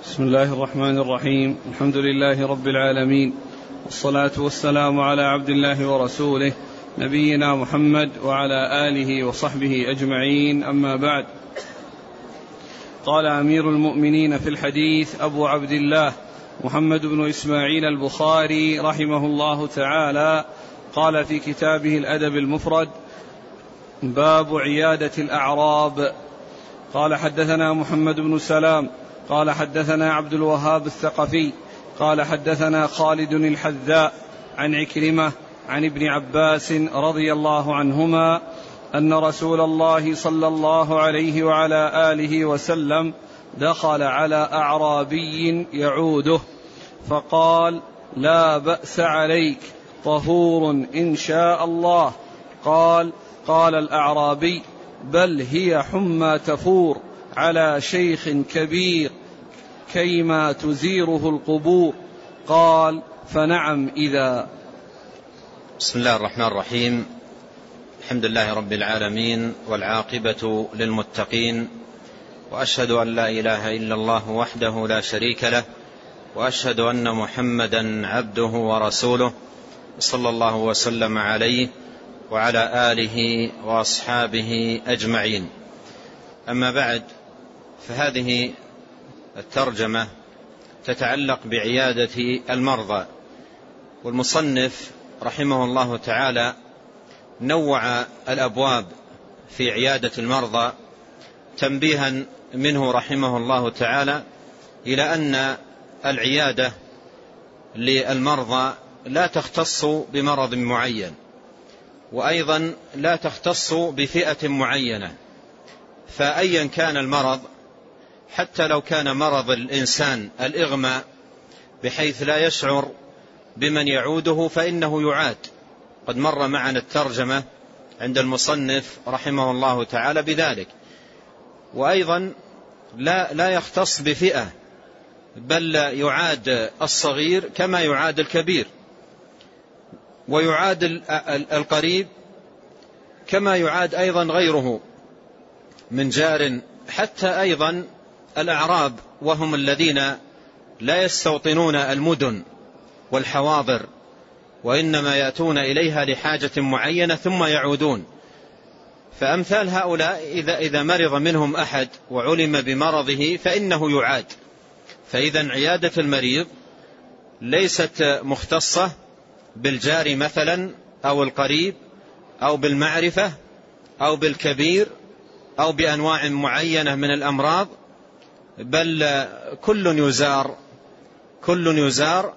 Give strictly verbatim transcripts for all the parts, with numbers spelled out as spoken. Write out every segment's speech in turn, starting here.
بسم الله الرحمن الرحيم. الحمد لله رب العالمين، والصلاة والسلام على عبد الله ورسوله نبينا محمد وعلى آله وصحبه أجمعين، أما بعد. قال أمير المؤمنين في الحديث أبو عبد الله محمد بن إسماعيل البخاري رحمه الله تعالى، قال في كتابه الأدب المفرد: باب عيادة الأعراب. قال حدثنا محمد بن سلام قال حدثنا عبد الوهاب الثقفي قال حدثنا خالد الحذاء عن عكرمة عن ابن عباس رضي الله عنهما أن رسول الله صلى الله عليه وعلى آله وسلم دخل على أعرابي يعوده فقال: لا بأس عليك، طهور إن شاء الله. قال قال الأعرابي: بل هي حمى تفور على شيخ كبير كيما تزيره القبور. قال: فنعم إذا. بسم الله الرحمن الرحيم. الحمد لله رب العالمين، والعاقبة للمتقين، وأشهد أن لا إله إلا الله وحده لا شريك له، وأشهد أن محمدا عبده ورسوله، صلى الله وسلم عليه وعلى آله وأصحابه أجمعين. أما بعد، فهذه الترجمة تتعلق بعيادة المرضى، والمصنف رحمه الله تعالى نوع الأبواب في عيادة المرضى تنبيها منه رحمه الله تعالى إلى أن العيادة للمرضى لا تختص بمرض معين، وأيضا لا تختص بفئة معينة، فأيا كان المرض، حتى لو كان مرض الإنسان الإغماء بحيث لا يشعر بمن يعوده فإنه يعاد. قد مر معنا الترجمة عند المصنف رحمه الله تعالى بذلك. وأيضا لا, لا يختص بفئة، بل يعاد الصغير كما يعاد الكبير، ويعاد القريب كما يعاد أيضا غيره من جار، حتى أيضا الأعراب، وهم الذين لا يستوطنون المدن والحواضر، وإنما يأتون إليها لحاجة معينة ثم يعودون. فأمثال هؤلاء إذا, إذا مرض منهم أحد وعلم بمرضه فإنه يعاد. فإذا عيادة المريض ليست مختصة بالجار مثلا، أو القريب، أو بالمعرفة، أو بالكبير، أو بأنواع معينة من الأمراض، بل كل يزار كل يزار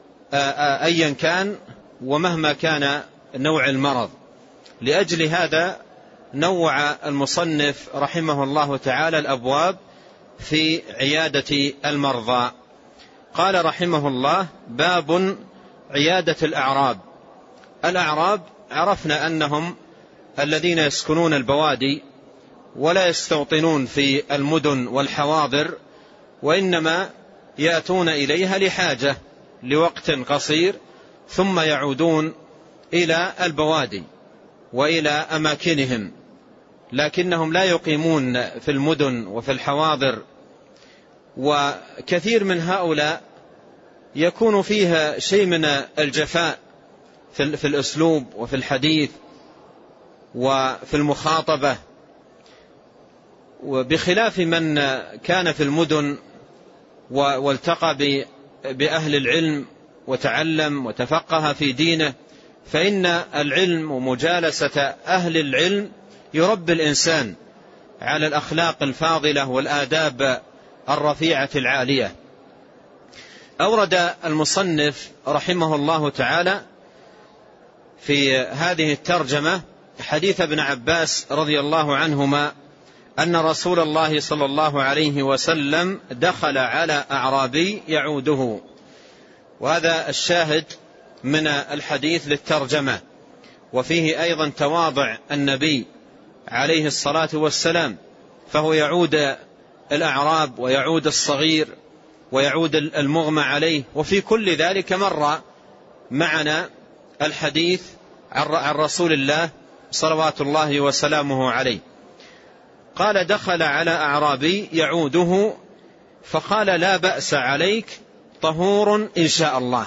أيا كان ومهما كان نوع المرض. لأجل هذا نوع المصنف رحمه الله تعالى الأبواب في عيادة المرضى. قال رحمه الله: باب عيادة الأعراب. الأعراب عرفنا أنهم الذين يسكنون البوادي ولا يستوطنون في المدن والحواضر، وإنما يأتون إليها لحاجة لوقت قصير ثم يعودون إلى البوادي وإلى أماكنهم، لكنهم لا يقيمون في المدن وفي الحواضر. وكثير من هؤلاء يكون فيها شيء من الجفاء في الأسلوب وفي الحديث وفي المخاطبة، وبخلاف من كان في المدن والتقى بأهل العلم وتعلم وتفقه في دينه، فإن العلم ومجالسة أهل العلم يربي الإنسان على الأخلاق الفاضلة والآداب الرفيعة العالية. أورد المصنف رحمه الله تعالى في هذه الترجمة حديث ابن عباس رضي الله عنهما أن رسول الله صلى الله عليه وسلم دخل على أعرابي يعوده، وهذا الشاهد من الحديث للترجمة. وفيه أيضا تواضع النبي عليه الصلاة والسلام، فهو يعود الأعراب ويعود الصغير ويعود المغمى عليه، وفي كل ذلك مر معنا الحديث عن رسول الله صلوات الله وسلامه عليه. قال: دخل على أعرابي يعوده فقال لا بأس عليك طهور إن شاء الله.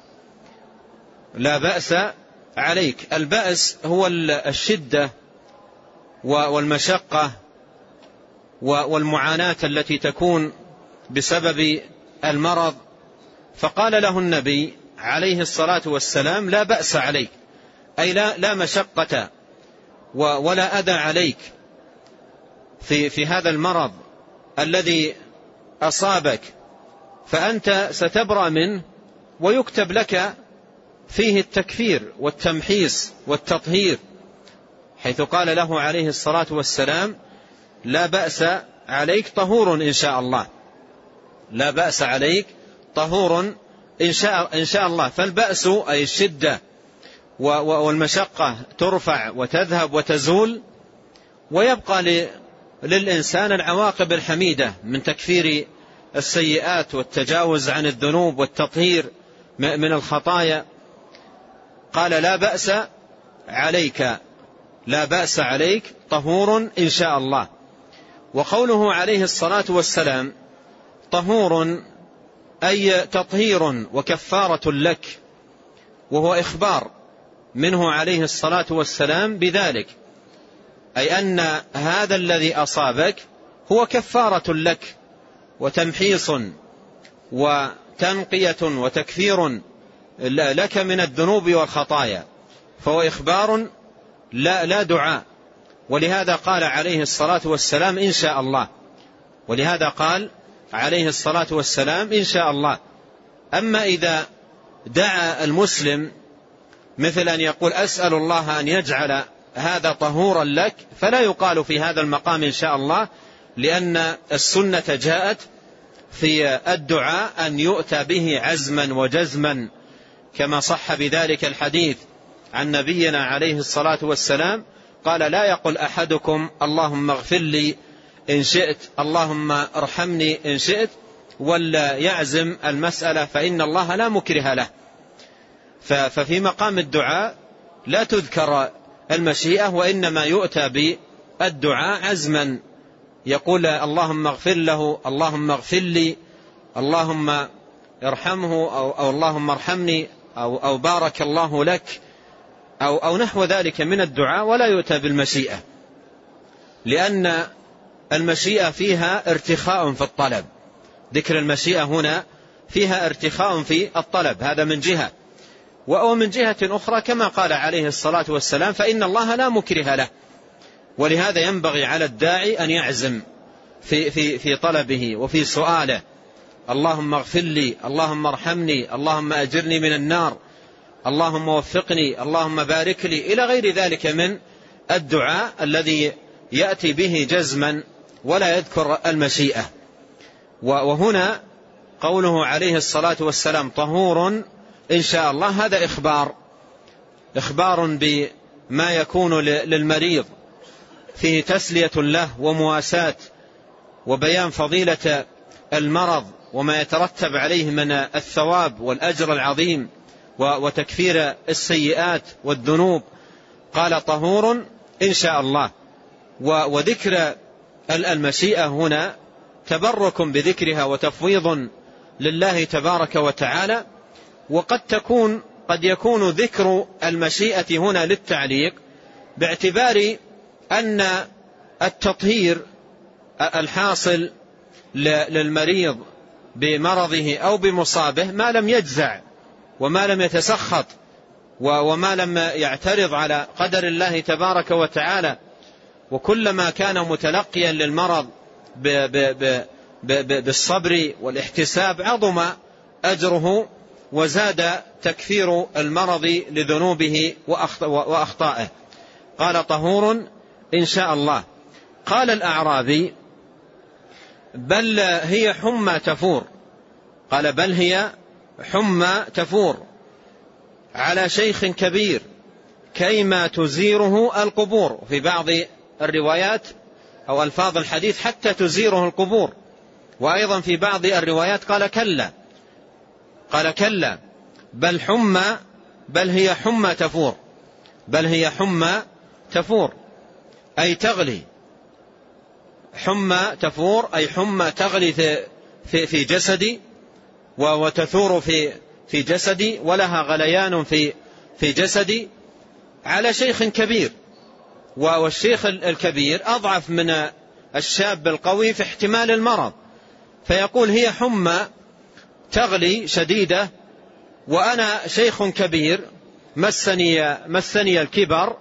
لا بأس عليك. البأس هو الشدة والمشقة والمعاناة التي تكون بسبب المرض. فقال له النبي عليه الصلاة والسلام لا بأس عليك، أي لا, لا مشقة ولا أذى عليك في, في هذا المرض الذي أصابك، فأنت ستبرأ منه ويكتب لك فيه التكفير والتمحيص والتطهير، حيث قال له عليه الصلاة والسلام لا بأس عليك طهور إن شاء الله. لا بأس عليك طهور إن شاء, إن شاء الله. فالبأس أي الشدة والمشقة ترفع وتذهب وتزول، ويبقى للإنسان العواقب الحميدة من تكفير السيئات والتجاوز عن الذنوب والتطهير من الخطايا. قال لا بأس عليك، لا بأس عليك طهور إن شاء الله. وقوله عليه الصلاة والسلام طهور أي تطهير وكفارة لك، وهو إخبار منه عليه الصلاة والسلام بذلك، أي أن هذا الذي أصابك هو كفارة لك وتمحيص وتنقية وتكفير لك من الذنوب والخطايا، فهو إخبار لا, لا دعاء. ولهذا قال عليه الصلاة والسلام إن شاء الله، ولهذا قال عليه الصلاة والسلام إن شاء الله. أما إذا دعا المسلم مثل أن يقول أسأل الله أن يجعل هذا طهورا لك، فلا يقال في هذا المقام إن شاء الله، لأن السنة جاءت في الدعاء أن يؤتى به عزما وجزما، كما صح بذلك الحديث عن نبينا عليه الصلاة والسلام قال لا يقول أحدكم اللهم اغفر لي إن شئت، اللهم ارحمني إن شئت، ولا يعزم المسألة، فإن الله لا مكره له. ففي مقام الدعاء لا تذكر المشيئة، وإنما يؤتى بالدعاء عزما، يقول اللهم اغفر له، اللهم اغفر لي، اللهم ارحمه، أو, أو اللهم ارحمني، أو, أو بارك الله لك، أو, أو نحو ذلك من الدعاء، ولا يؤتى بالمشيئة، لأن المشيئة فيها ارتخاء في الطلب. ذكر المشيئة هنا فيها ارتخاء في الطلب، هذا من جهة. ومن جهة أخرى كما قال عليه الصلاة والسلام فإن الله لا مكره له، ولهذا ينبغي على الداعي أن يعزم في, في, في طلبه وفي سؤاله، اللهم اغفر لي، اللهم ارحمني، اللهم أجرني من النار، اللهم وفقني، اللهم بارك لي، إلى غير ذلك من الدعاء الذي يأتي به جزما ولا يذكر المشيئة. وهنا قوله عليه الصلاة والسلام طهور إن شاء الله، هذا إخبار إخبار بما يكون للمريض فيه تسلية له ومواساة وبيان فضيلة المرض وما يترتب عليه من الثواب والأجر العظيم وتكفير السيئات والذنوب. قال طهور إن شاء الله. وذكر المشيئة هنا تبرك بذكرها وتفويض لله تبارك وتعالى. وقد تكون قد يكون ذكر المشيئة هنا للتعليق، باعتبار أن التطهير الحاصل للمريض بمرضه أو بمصابه ما لم يجزع وما لم يتسخط وما لم يعترض على قدر الله تبارك وتعالى، وكلما كان متلقيا للمرض بالصبر والاحتساب عظم أجره وزاد تكفير المرض لذنوبه وأخطائه. قال طهور إن شاء الله. قال الأعرابي بل هي حمى تفور، قال بل هي حمى تفور على شيخ كبير كيما تزيره القبور. في بعض الروايات أو ألفاظ الحديث حتى تزيره القبور، وأيضا في بعض الروايات قال كلا قال كلا بل حمى بل هي حمى تفور بل هي حمى تفور أي تغلي. حمى تفور أي حمى تغلي في, في جسدي وتثور في, في جسدي ولها غليان في, في جسدي على شيخ كبير، والشيخ الكبير أضعف من الشاب القوي في احتمال المرض، فيقول هي حمى تغلي شديدة وأنا شيخ كبير مسني, مسني الكبر،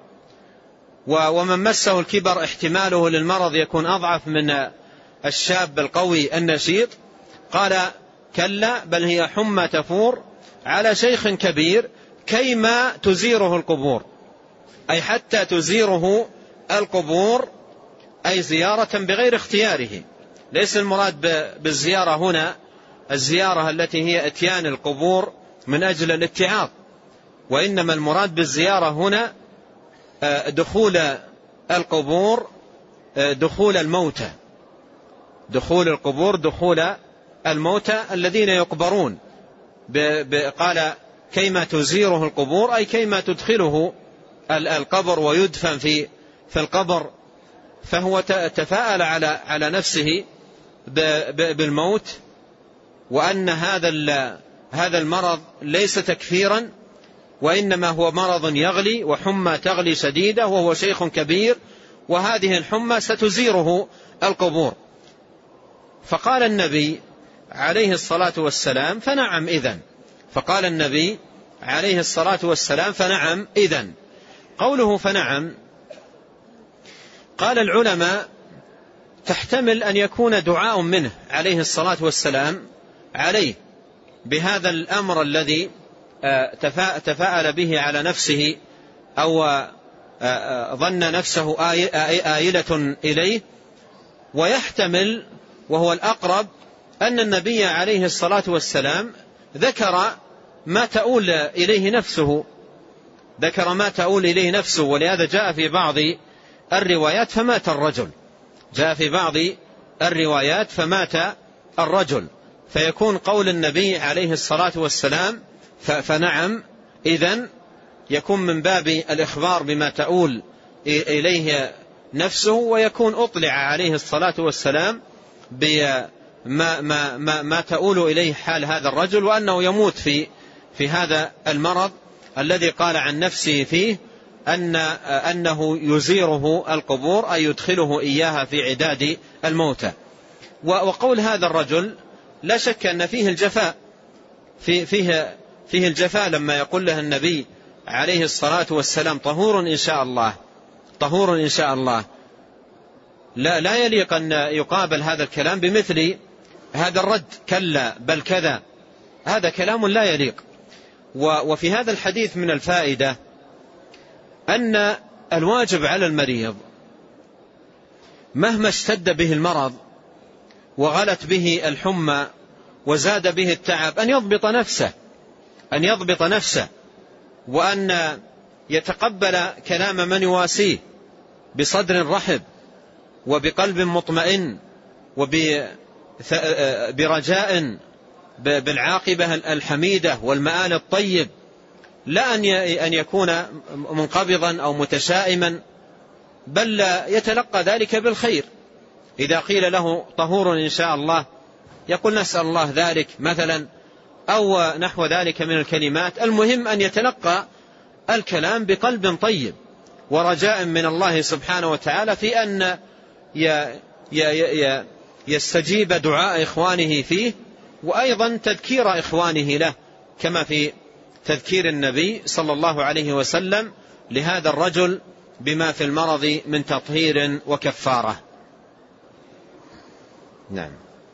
ومن مسه الكبر احتماله للمرض يكون أضعف من الشاب القوي النشيط. قال كلا بل هي حمى تفور على شيخ كبير كيما تزيره القبور، أي حتى تزيره القبور، أي زيارة بغير اختياره. ليس المراد بالزيارة هنا الزيارة التي هي اتيان القبور من أجل الاتعاظ، وإنما المراد بالزيارة هنا دخول القبور، دخول الموتى، دخول القبور دخول الموتى الذين يقبرون. قال كيما تزيره القبور أي كيما تدخله القبر ويدفن في في القبر. فهو تفاءل على على نفسه بالموت، وأن هذا هذا المرض ليس تكفيرا، وإنما هو مرض يغلي وحمى تغلي شديدة وهو شيخ كبير، وهذه الحمى ستزيره القبور. فقال النبي عليه الصلاة والسلام فنعم إذن، فقال النبي عليه الصلاة والسلام فنعم إذن. قوله فنعم قال العلماء تحتمل أن يكون دعاء منه عليه الصلاة والسلام عليه بهذا الأمر الذي تفاءل به على نفسه أو ظن نفسه آيلة إليه، ويحتمل وهو الأقرب أن النبي عليه الصلاة والسلام ذكر ما تؤول إليه نفسه، ذكر ما تؤول إليه نفسه، ولهذا جاء في بعض الروايات فمات الرجل، جاء في بعض الروايات فمات الرجل، فيكون قول النبي عليه الصلاة والسلام فنعم إذن يكون من باب الإخبار بما تؤول إليه نفسه، ويكون أطلع عليه الصلاة والسلام بما ما ما ما تؤول إليه حال هذا الرجل، وأنه يموت في في هذا المرض الذي قال عن نفسه فيه أن أنه يزيره القبور أي يدخله إياها في عداد الموتى. وقول هذا الرجل لا شك أن فيه الجفاء، فيه فيه فيه الجفاء لما يقول له النبي عليه الصلاة والسلام طهور إن شاء الله، طهور إن شاء الله. لا لا يليق أن يقابل هذا الكلام بمثل هذا الرد، كلا بل كذا، هذا كلام لا يليق. وفي هذا الحديث من الفائدة أن الواجب على المريض مهما اشتد به المرض وغلت به الحمى وزاد به التعب أن يضبط نفسه، أن يضبط نفسه وأن يتقبل كلام من يواسيه بصدر رحب وبقلب مطمئن وبرجاء بالعاقبة الحميدة والمآل الطيب، لا أن يكون منقبضا أو متشائما، بل يتلقى ذلك بالخير. إذا قيل له طهور إن شاء الله يقول نسأل الله ذلك مثلا، أو نحو ذلك من الكلمات. المهم أن يتلقى الكلام بقلب طيب ورجاء من الله سبحانه وتعالى في أن يستجيب دعاء إخوانه فيه، وأيضا تذكير إخوانه له، كما في تذكير النبي صلى الله عليه وسلم لهذا الرجل بما في المرض من تطهير وكفارة. نعم.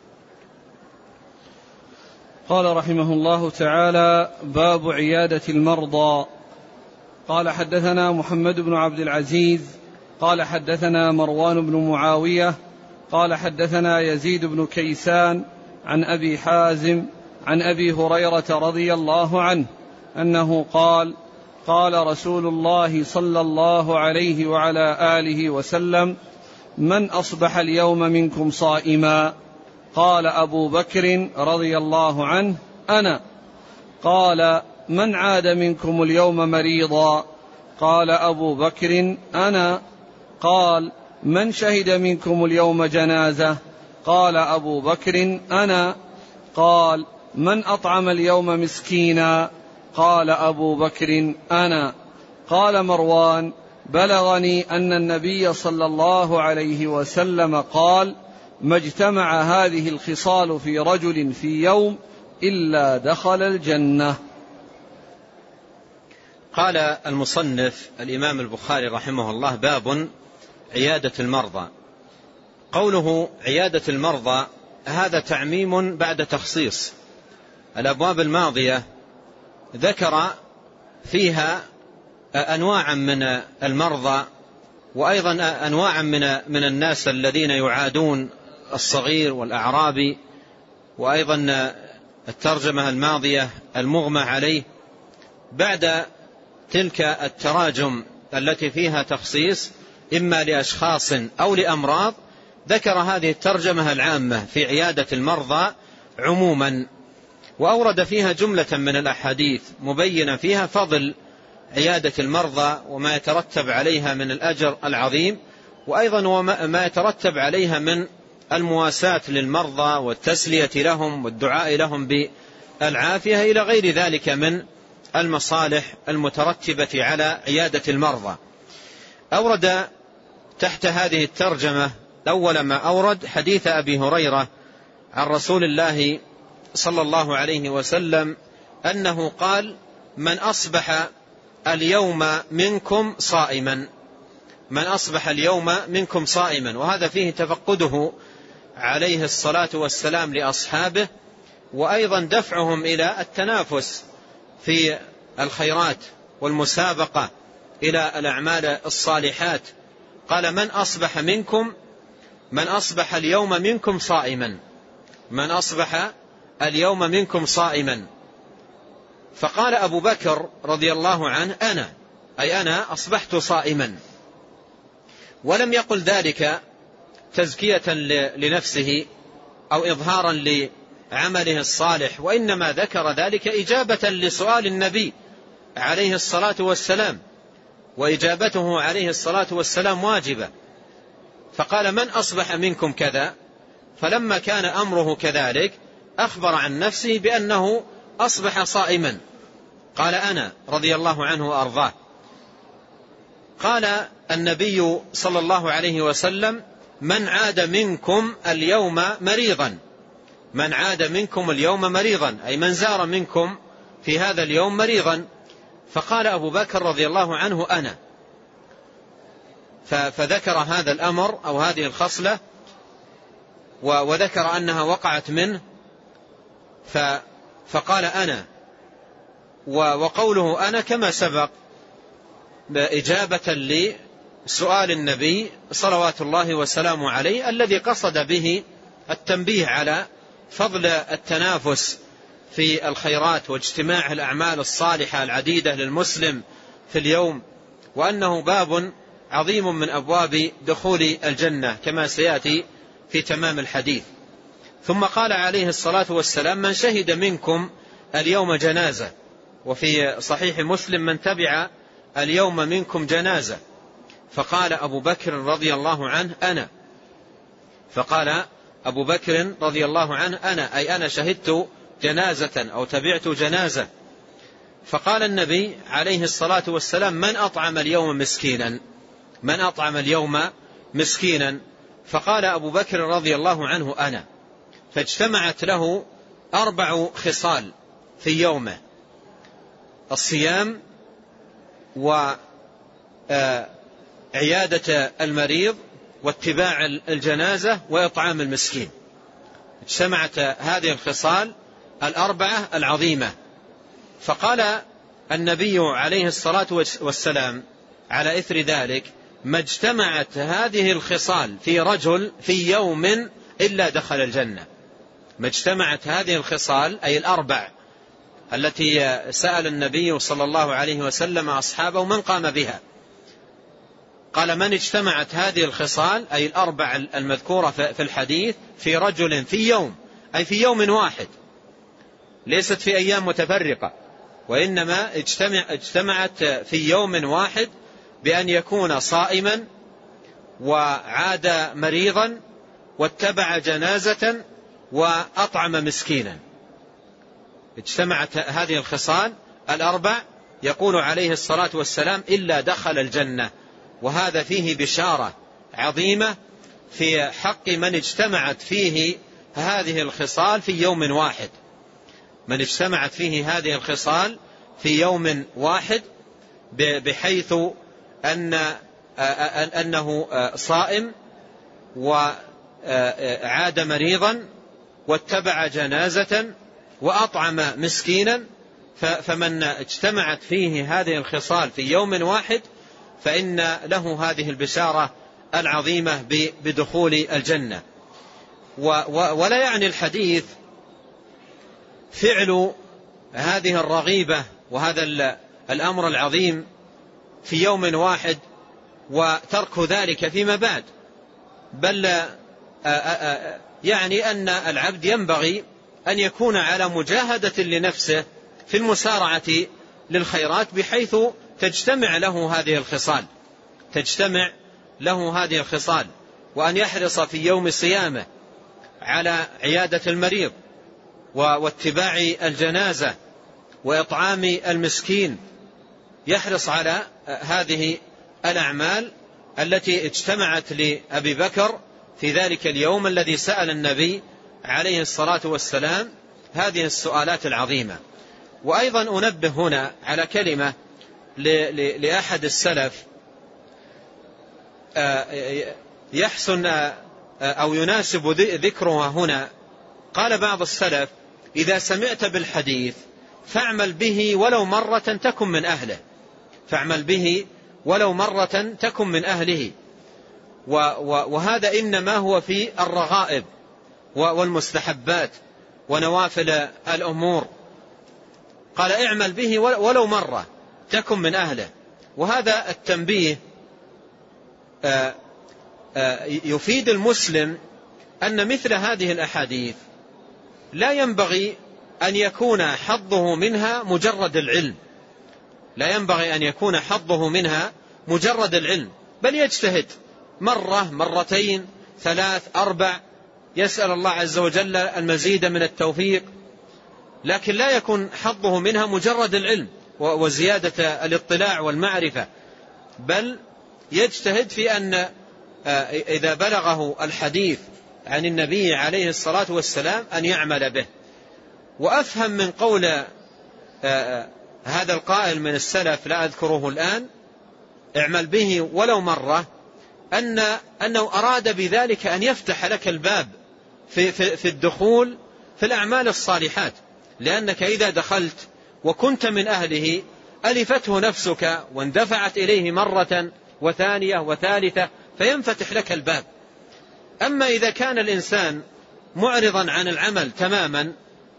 قال رحمه الله تعالى: باب عيادة المرضى. قال حدثنا محمد بن عبد العزيز قال حدثنا مروان بن معاوية قال حدثنا يزيد بن كيسان عن أبي حازم عن أبي هريرة رضي الله عنه أنه قال: قال رسول الله صلى الله عليه وعلى آله وسلم: من أصبح اليوم منكم صائما؟ قال أبو بكر رضي الله عنه: أنا. قال: من عاد منكم اليوم مريضا؟ قال أبو بكر: أنا. قال: من شهد منكم اليوم جنازة؟ قال أبو بكر: أنا. قال: من أطعم اليوم مسكينا؟ قال أبو بكر: أنا. قال مروان: بلغني أن النبي صلى الله عليه وسلم قال: ما اجتمع هذه الخصال في رجل في يوم إلا دخل الجنة. قال المصنف الإمام البخاري رحمه الله: باب عيادة المرضى. قوله عيادة المرضى هذا تعميم بعد تخصيص. الأبواب الماضية ذكر فيها أنواعا من المرضى، وأيضا أنواعا من من الناس الذين يعادون الصغير والأعرابي، وأيضا الترجمة الماضية المغمى عليه. بعد تلك التراجم التي فيها تخصيص إما لأشخاص أو لأمراض، ذكر هذه الترجمة العامة في عيادة المرضى عموما، وأورد فيها جملة من الأحاديث مبينا فيها فضل عيادة المرضى وما يترتب عليها من الأجر العظيم، وأيضا وما يترتب عليها من المواساة للمرضى والتسلية لهم والدعاء لهم بالعافية إلى غير ذلك من المصالح المترتبة على عيادة المرضى. أورد تحت هذه الترجمة أول ما أورد حديث أبي هريرة عن رسول الله صلى الله عليه وسلم أنه قال: من أصبح اليوم منكم صائما، من أصبح اليوم منكم صائما. وهذا فيه تفقده عليه الصلاة والسلام لأصحابه، وأيضا دفعهم إلى التنافس في الخيرات والمسابقة إلى الأعمال الصالحات. قال: من أصبح منكم من أصبح اليوم منكم صائما، من أصبح اليوم منكم صائما. فقال أبو بكر رضي الله عنه: أنا، أي أنا أصبحت صائما. ولم يقل ذلك تزكية لنفسه أو إظهارا لعمله الصالح، وإنما ذكر ذلك إجابة لسؤال النبي عليه الصلاة والسلام، وإجابته عليه الصلاة والسلام واجبة. فقال: من أصبح منكم كذا. فلما كان أمره كذلك أخبر عن نفسه بأنه أصبح صائما. قال: أنا، رضي الله عنه وأرضاه. قال النبي صلى الله عليه وسلم: من عاد منكم اليوم مريضا، من عاد منكم اليوم مريضا، أي من زار منكم في هذا اليوم مريضا. فقال أبو بكر رضي الله عنه: أنا. فذكر هذا الأمر أو هذه الخصلة، وذكر أنها وقعت منه، فقال: أنا. وقوله أنا كما سبق إجابة لسؤال النبي صلوات الله وسلامه عليه، الذي قصد به التنبيه على فضل التنافس في الخيرات واجتماع الأعمال الصالحة العديدة للمسلم في اليوم، وأنه باب عظيم من أبواب دخول الجنة كما سيأتي في تمام الحديث. ثم قال عليه الصلاة والسلام: من شهد منكم اليوم جنازة. وفي صحيح مسلم: من تبع اليوم منكم جنازة. فقال أبو بكر رضي الله عنه: أنا. فقال أبو بكر رضي الله عنه: أنا، أي أنا شهدت جنازة أو تبعت جنازة. فقال النبي عليه الصلاة والسلام: من أطعم اليوم مسكينا، من أطعم اليوم مسكينا. فقال أبو بكر رضي الله عنه: أنا. فاجتمعت له أربع خصال في يومه: الصيام، وعيادة المريض، واتباع الجنازة، وإطعام المسكين. اجتمعت هذه الخصال الأربعة العظيمة. فقال النبي عليه الصلاة والسلام على إثر ذلك: ما اجتمعت هذه الخصال في رجل في يوم إلا دخل الجنة. ما اجتمعت هذه الخصال أي الأربع التي سأل النبي صلى الله عليه وسلم أصحابه من قام بها. قال: من اجتمعت هذه الخصال أي الأربع المذكورة في الحديث في رجل في يوم، أي في يوم واحد، ليست في أيام متفرقة، وإنما اجتمع اجتمعت في يوم واحد، بأن يكون صائما وعاد مريضا واتبع جنازة وأطعم مسكينا. اجتمعت هذه الخصال الأربع يقول عليه الصلاة والسلام إلا دخل الجنة. وهذا فيه بشارة عظيمة في حق من اجتمعت فيه هذه الخصال في يوم واحد، من اجتمعت فيه هذه الخصال في يوم واحد، بحيث أن أنه صائم وعاد مريضا واتبع جنازة وأطعم مسكينا. فمن اجتمعت فيه هذه الخصال في يوم واحد فإن له هذه البشارة العظيمة بدخول الجنة. ولا يعني الحديث فعل هذه الرغيبة وهذا الأمر العظيم في يوم واحد وترك ذلك فيما بعد، بل يعني أن العبد ينبغي أن يكون على مجاهدة لنفسه في المسارعة للخيرات بحيث تجتمع له هذه الخصال تجتمع له هذه الخصال وأن يحرص في يوم صيامه على عيادة المريض واتباع الجنازة وإطعام المسكين، يحرص على هذه الأعمال التي اجتمعت لأبي بكر في ذلك اليوم الذي سأل النبي عليه الصلاة والسلام هذه السؤالات العظيمة. وأيضا أنبه هنا على كلمة لأحد السلف يحسن أو يناسب ذكرها هنا. قال بعض السلف: إذا سمعت بالحديث فاعمل به ولو مرة تكن من أهله، فاعمل به ولو مرة تكن من أهله. وهذا إنما هو في الرغائب والمستحبات ونوافل الأمور. قال: اعمل به ولو مرة تكن من أهله. وهذا التنبيه يفيد المسلم أن مثل هذه الأحاديث لا ينبغي أن يكون حظه منها مجرد العلم، لا ينبغي أن يكون حظه منها مجرد العلم، بل يجتهد مرة مرتين ثلاث أربع، يسأل الله عز وجل المزيد من التوفيق، لكن لا يكون حظه منها مجرد العلم وزيادة الاطلاع والمعرفة، بل يجتهد في أن إذا بلغه الحديث عن النبي عليه الصلاة والسلام أن يعمل به. وأفهم من قول هذا القائل من السلف لا أذكره الآن: اعمل به ولو مرة، أن أنه أراد بذلك أن يفتح لك الباب في, في, في الدخول في الأعمال الصالحات، لأنك إذا دخلت وكنت من أهله ألفته نفسك واندفعت إليه مرة وثانية وثالثة فينفتح لك الباب. أما إذا كان الإنسان معرضا عن العمل تماما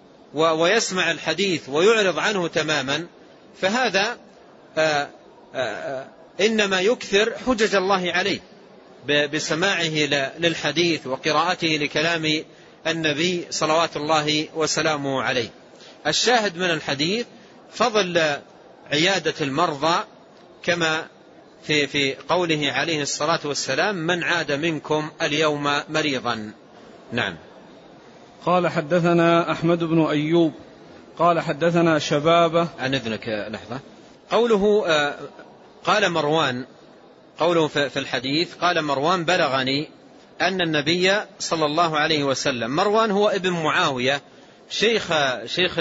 ويسمع الحديث ويعرض عنه تماما، فهذا آآ آآ إنما يكثر حجج الله عليه بسماعه للحديث وقراءته لكلام النبي صلوات الله وسلامه عليه. الشاهد من الحديث فضل عيادة المرضى، كما في في قوله عليه الصلاة والسلام: من عاد منكم اليوم مريضا. نعم. قال: حدثنا أحمد بن أيوب قال: حدثنا شبابة. عن إذنك لحظة. قوله قال مروان، قوله في الحديث قال مروان: بلغني أن النبي صلى الله عليه وسلم. مروان هو ابن معاوية شيخ شيخ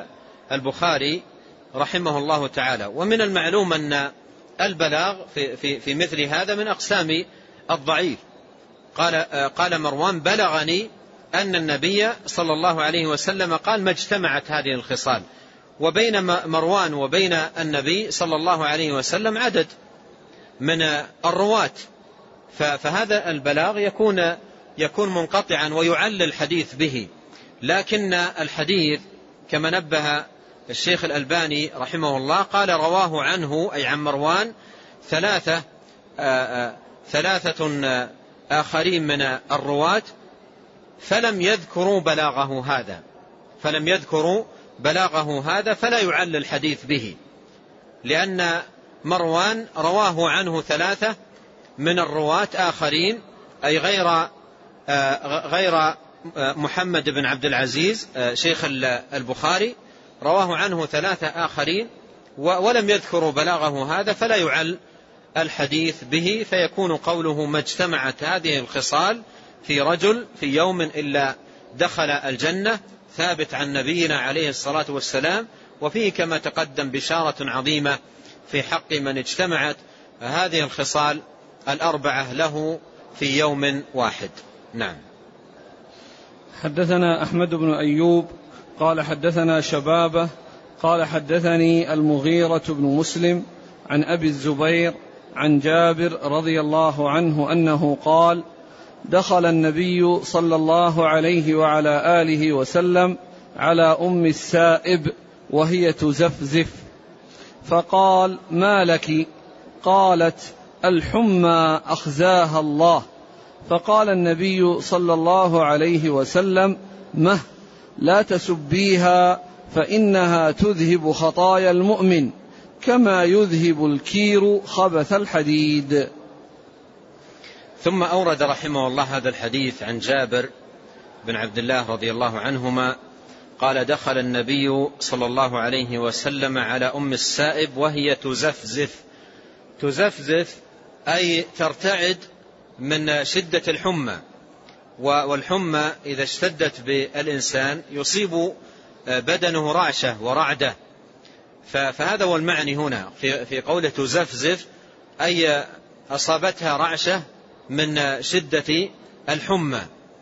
البخاري رحمه الله تعالى. ومن المعلوم أن البلاغ في في في مثل هذا من أقسام الضعيف. قال قال مروان: بلغني أن النبي صلى الله عليه وسلم قال: ما اجتمعت هذه الخصال. وبين مروان وبين النبي صلى الله عليه وسلم عدد من الرواة، فهذا البلاغ يكون يكون منقطعا ويعل الحديث به. لكن الحديث كما نبه الشيخ الألباني رحمه الله قال: رواه عنه أي عن مروان ثلاثة آآ ثلاثة آخرين من الرواة فلم يذكروا بلاغه هذا فلم يذكروا بلاغه هذا فلا يعل الحديث به، لأن مروان رواه عنه ثلاثة من الرواة آخرين أي غير غير محمد بن عبد العزيز شيخ البخاري رواه عنه ثلاثة آخرين ولم يذكروا بلاغه هذا، فلا يعل الحديث به، فيكون قوله ما اجتمعت هذه الخصال في رجل في يوم إلا دخل الجنة ثابت عن نبينا عليه الصلاة والسلام، وفيه كما تقدم بشارة عظيمة في حق من اجتمعت هذه الخصال الأربعة له في يوم واحد. نعم. حدثنا أحمد بن أيوب قال حدثنا شبابة قال حدثني المغيرة بن مسلم عن أبي الزبير عن جابر رضي الله عنه أنه قال دخل النبي صلى الله عليه وعلى آله وسلم على أم السائب وهي تزفزف فقال ما لك؟ قالت الحمى أخزاها الله. فقال النبي صلى الله عليه وسلم مه لا تسبيها فإنها تذهب خطايا المؤمن كما يذهب الكير خبث الحديد. ثم أورد رحمه الله هذا الحديث عن جابر بن عبد الله رضي الله عنهما قال دخل النبي صلى الله عليه وسلم على أم السائب وهي تزفزف. تزفزف أي ترتعد من شدة الحمى، والحمى إذا اشتدت بالإنسان يصيب بدنه رعشة ورعدة، فهذا هو المعني هنا في قوله تزفزف، أي أصابتها رعشة من شدة الحمى.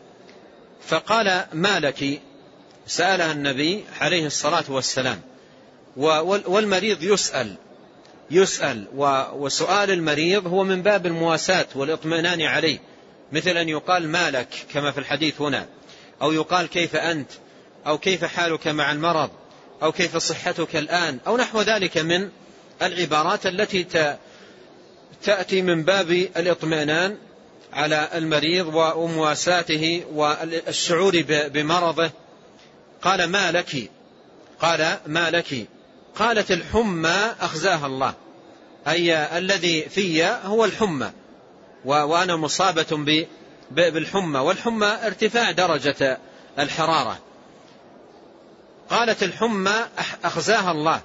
فقال ما لك؟ سألها النبي عليه الصلاة والسلام، والمريض يسأل يسأل وسؤال المريض هو من باب المواساة والإطمئنان عليه، مثل أن يقال ما لك كما في الحديث هنا، أو يقال كيف أنت، أو كيف حالك مع المرض، أو كيف صحتك الآن، أو نحو ذلك من العبارات التي تأتي من باب الإطمئنان على المريض ومواساته والشعور بمرضه. قال ما لك؟ قال ما لك؟ قالت الحمى أخزاها الله، أي الذي في هو الحمى وأنا مصابة بالحمى، والحمى ارتفاع درجة الحرارة. قالت الحمى أخزاها الله،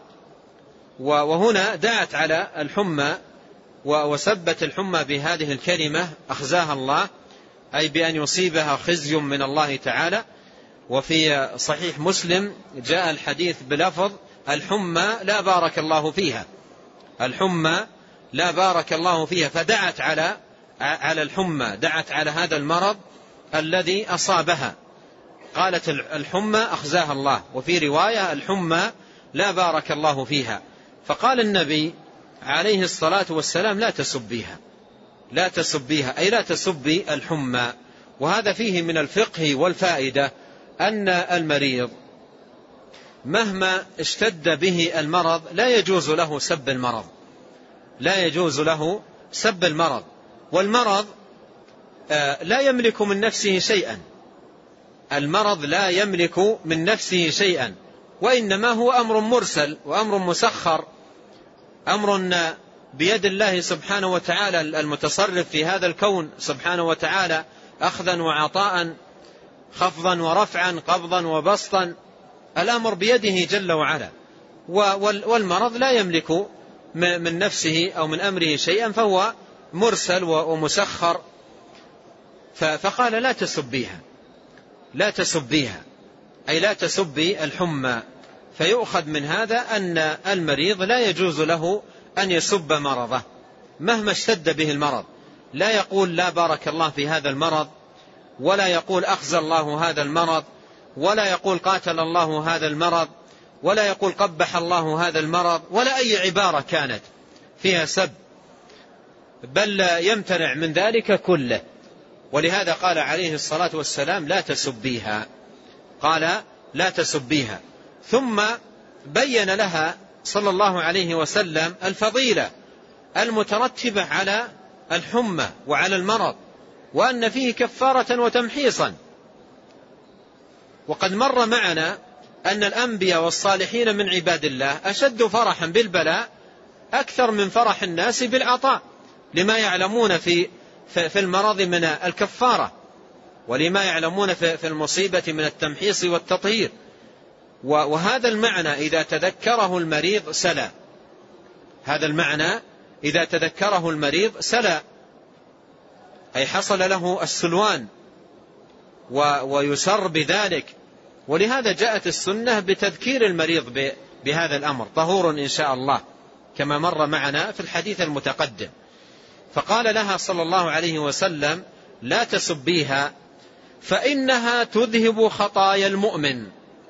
وهنا دعت على الحمى وسبت الحمى بهذه الكلمة أخزاها الله، أي بأن يصيبها خزي من الله تعالى. وفي صحيح مسلم جاء الحديث بلفظ الحمى لا بارك الله فيها، الحمى لا بارك الله فيها، فدعت على على الحمى، دعت على هذا المرض الذي أصابها. قالت الحمى أخزاها الله، وفي رواية الحمى لا بارك الله فيها. فقال النبي عليه الصلاة والسلام لا تسبيها، لا تسبيها أي لا تسبي الحمى. وهذا فيه من الفقه والفائدة أن المريض مهما اشتد به المرض لا يجوز له سب المرض، لا يجوز له سب المرض. والمرض لا يملك من نفسه شيئا، المرض لا يملك من نفسه شيئا، وإنما هو أمر مرسل وأمر مسخر، أمر بيد الله سبحانه وتعالى المتصرف في هذا الكون سبحانه وتعالى، أخذا وعطاء، خفضا ورفعا، قبضا وبسطا، الأمر بيده جل وعلا. والمرض لا يملك من نفسه أو من أمره شيئا، فهو مرسل ومسخر. فقال لا تسبيها، لا تسبيها أي لا تسبي الحمى. فيؤخذ من هذا أن المريض لا يجوز له أن يسب مرضه مهما اشتد به المرض، لا يقول لا بارك الله في هذا المرض، ولا يقول أخزى الله هذا المرض، ولا يقول قاتل الله هذا المرض، ولا يقول قبح الله هذا المرض، ولا أي عبارة كانت فيها سب، بل يمتنع من ذلك كله. ولهذا قال عليه الصلاة والسلام لا تسبيها، قال لا تسبيها. ثم بين لها صلى الله عليه وسلم الفضيلة المترتبة على الحمى وعلى المرض، وأن فيه كفارة وتمحيصا. وقد مر معنا أن الأنبياء والصالحين من عباد الله أشد فرحا بالبلاء أكثر من فرح الناس بالعطاء، لما يعلمون في في المرض من الكفارة. ولما يعلمون في المصيبة من التمحيص والتطهير. وهذا المعنى إذا تذكره المريض سلا، هذا المعنى إذا تذكره المريض سلا، أي حصل له السلوان ويسر بذلك. ولهذا جاءت السنة بتذكير المريض بهذا الأمر، طهور إن شاء الله، كما مر معنا في الحديث المتقدم. فقال لها صلى الله عليه وسلم: لا تسبيها فإنها تذهب خطايا المؤمن،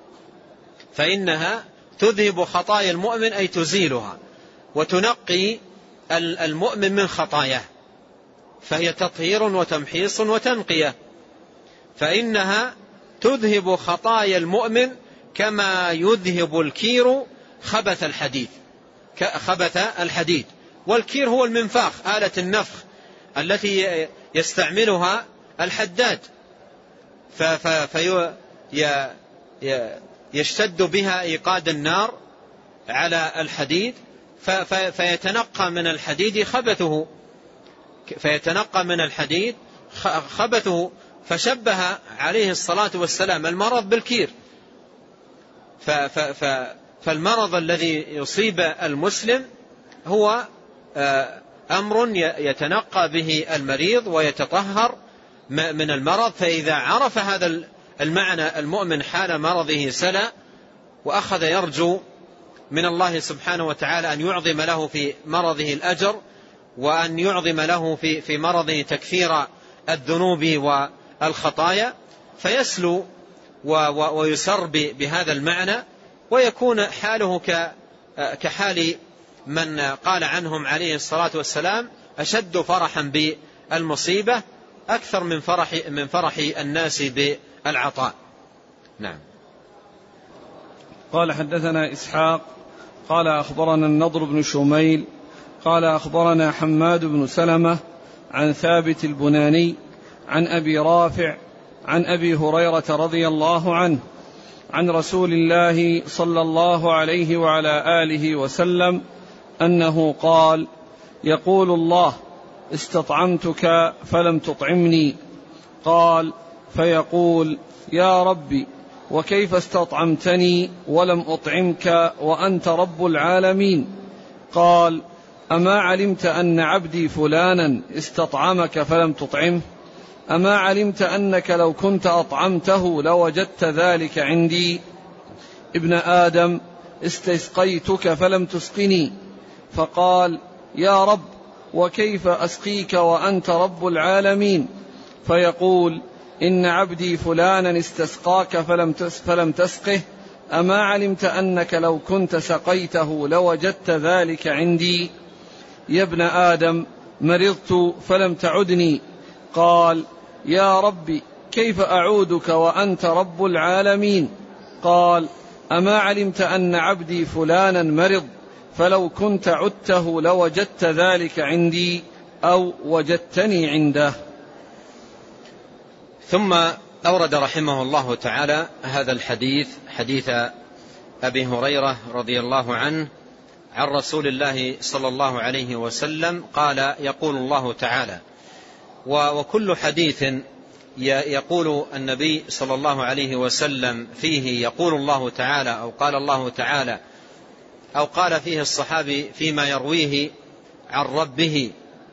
فإنها تذهب خطايا المؤمن أي تزيلها وتنقي المؤمن من خطاياه، فهي تطهير وتمحيص وتنقية. فإنها تذهب خطايا المؤمن كما يذهب الكير خبث الحديد، خبث الحديد. والكير هو المنفاخ، آلة النفخ التي يستعملها الحداد، فيشتد بها إيقاد النار على الحديد فيتنقى من الحديد خبثه، فيتنقى من الحديد خبثه. فشبه عليه الصلاة والسلام المرض بالكير. فالمرض الذي يصيب المسلم هو أمر يتنقى به المريض ويتطهر من المرض. فإذا عرف هذا المعنى المؤمن حال مرضه سلا، وأخذ يرجو من الله سبحانه وتعالى أن يعظم له في مرضه الأجر، وأن يعظم له في في مرضه تكفير الذنوب والخطايا، فيسلو ويسر بهذا المعنى، ويكون حاله كحال من قال عنهم عليه الصلاة والسلام: أشد فرحا بالمصيبة أكثر من فرح من فرح الناس بالعطاء. نعم. قال: حدثنا إسحاق قال أخبرنا النضر بن شميل قال أخبرنا حماد بن سلمة عن ثابت البناني عن أبي رافع عن أبي هريرة رضي الله عنه عن رسول الله صلى الله عليه وعلى آله وسلم أنه قال: يقول الله: استطعمتك فلم تطعمني. قال: فيقول: يا ربي وكيف استطعمتني ولم أطعمك وأنت رب العالمين؟ قال: أما علمت أن عبدي فلانا استطعمك فلم تطعمه؟ أما علمت أنك لو كنت أطعمته لوجدت ذلك عندي؟ ابن آدم استسقيتك فلم تسقني. فقال: يا رب وكيف أسقيك وأنت رب العالمين؟ فيقول: إن عبدي فلانا استسقاك فلم فلم تسقه. أما علمت أنك لو كنت سقيته لوجدت ذلك عندي؟ يا ابن آدم مرضت فلم تعدني. قال: يا ربي كيف أعودك وأنت رب العالمين؟ قال: أما علمت أن عبدي فلانا مرض فلو كنت عدته لوجدت ذلك عندي أو وجدتني عنده. ثم أورد رحمه الله تعالى هذا الحديث، حديث أبي هريرة رضي الله عنه عن رسول الله صلى الله عليه وسلم قال: يقول الله تعالى. وكل حديث يقول النبي صلى الله عليه وسلم فيه يقول الله تعالى أو قال الله تعالى أو قال فيه الصحابي فيما يرويه عن ربه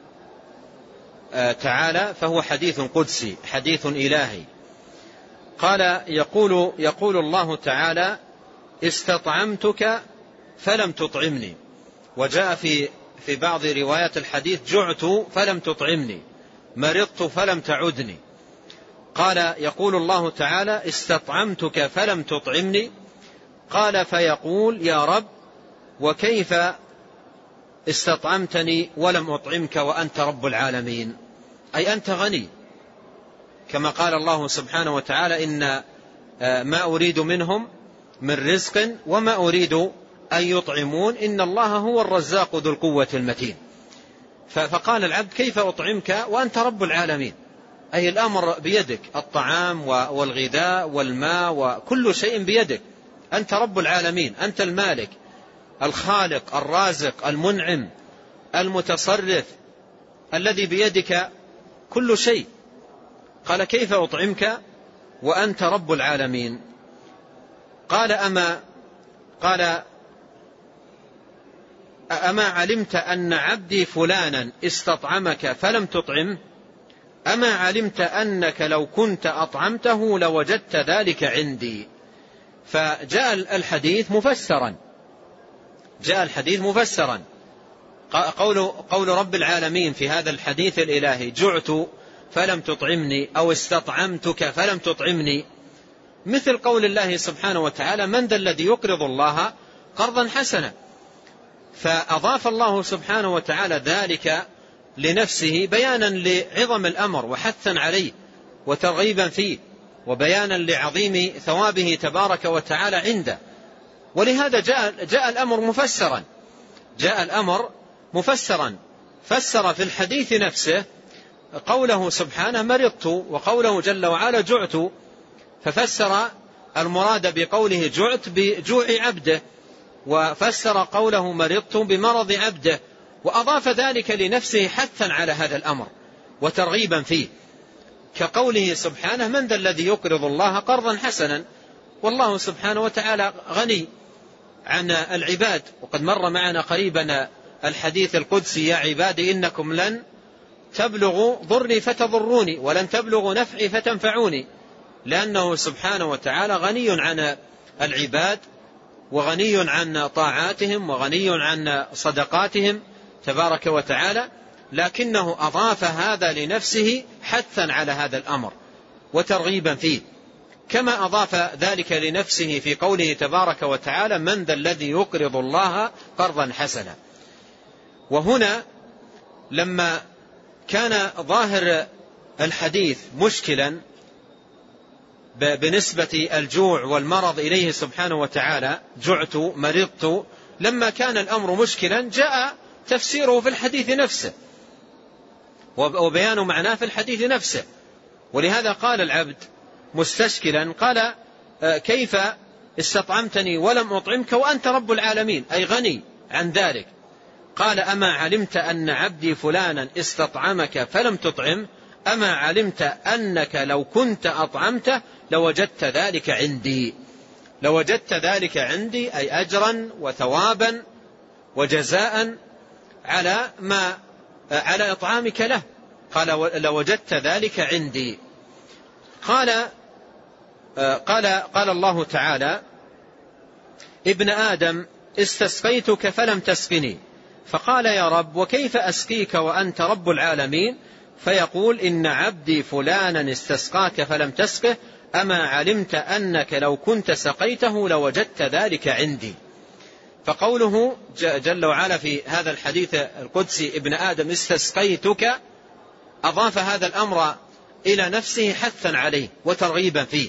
تعالى فهو حديث قدسي، حديث إلهي. قال: يقول, يقول الله تعالى: استطعمتك فلم تطعمني. وجاء في, في بعض روايات الحديث: جعت فلم تطعمني، مرضت فلم تعدني. قال: يقول الله تعالى: استطعمتك فلم تطعمني. قال: فيقول: يا رب وكيف استطعمتني ولم أطعمك وأنت رب العالمين؟ أي أنت غني، كما قال الله سبحانه وتعالى: إن ما أريد منهم من رزق وما أريد أن يطعمون إن الله هو الرزاق ذو القوة المتين. فقال العبد: كيف أطعمك وأنت رب العالمين؟ أي الأمر بيدك، الطعام والغذاء والماء وكل شيء بيدك، أنت رب العالمين، أنت المالك الخالق الرازق المنعم المتصرف الذي بيدك كل شيء. قال كيف أطعمك وأنت رب العالمين؟ قال أما قال أما علمت أن عبدي فلانا استطعمك فلم تطعم؟ أما علمت أنك لو كنت أطعمته لوجدت ذلك عندي؟ فجاء الحديث مفسرا جاء الحديث مفسرا قول, قول رب العالمين في هذا الحديث الإلهي جعت فلم تطعمني أو استطعمتك فلم تطعمني، مثل قول الله سبحانه وتعالى من ذا الذي يقرض الله قرضا حسنا. فأضاف الله سبحانه وتعالى ذلك لنفسه بيانا لعظم الأمر وحثا عليه وترغيبا فيه وبيانا لعظيم ثوابه تبارك وتعالى عنده. ولهذا جاء, جاء الأمر مفسرا جاء الأمر مفسرا فسر في الحديث نفسه قوله سبحانه مرضت وقوله جل وعلا جعت، ففسر المراد بقوله جعت بجوع عبده، وفسر قوله مرضت بمرض عبده، وأضاف ذلك لنفسه حثا على هذا الأمر وترغيبا فيه، كقوله سبحانه من ذا الذي يقرض الله قرضا حسنا. والله سبحانه وتعالى غني عن العباد، وقد مر معنا قريبا الحديث القدسي يا عبادي إنكم لن تبلغوا ضري فتضروني ولن تبلغوا نفعي فتنفعوني، لأنه سبحانه وتعالى غني عن العباد وغني عن طاعاتهم وغني عن صدقاتهم تبارك وتعالى، لكنه أضاف هذا لنفسه حثا على هذا الأمر وترغيبا فيه، كما أضاف ذلك لنفسه في قوله تبارك وتعالى من ذا الذي يقرض الله قرضا حسنا. وهنا لما كان ظاهر الحديث مشكلا بنسبة الجوع والمرض إليه سبحانه وتعالى جعت مرضت، لما كان الأمر مشكلا جاء تفسيره في الحديث نفسه وبيان معناه في الحديث نفسه. ولهذا قال العبد مستشكلا قال كيف استطعمتني ولم أطعمك وأنت رب العالمين، أي غني عن ذلك. قال أما علمت أن عبدي فلانا استطعمك فلم تطعم؟ أما علمت أنك لو كنت أطعمته لوجدت ذلك عندي؟ لوجدت ذلك عندي أي أجرا وثوابا وجزاء على ما على إطعامك له. قال لوجدت ذلك عندي. قال قال قال الله تعالى ابن آدم استسقيتك فلم تسقني، فقال يا رب وكيف أسقيك وأنت رب العالمين؟ فيقول إن عبدي فلانا استسقاك فلم تسقه، أما علمت أنك لو كنت سقيته لوجدت ذلك عندي. فقوله جل وعلا في هذا الحديث القدسي ابن آدم استسقيتك أضاف هذا الأمر إلى نفسه حثا عليه وترغيبا فيه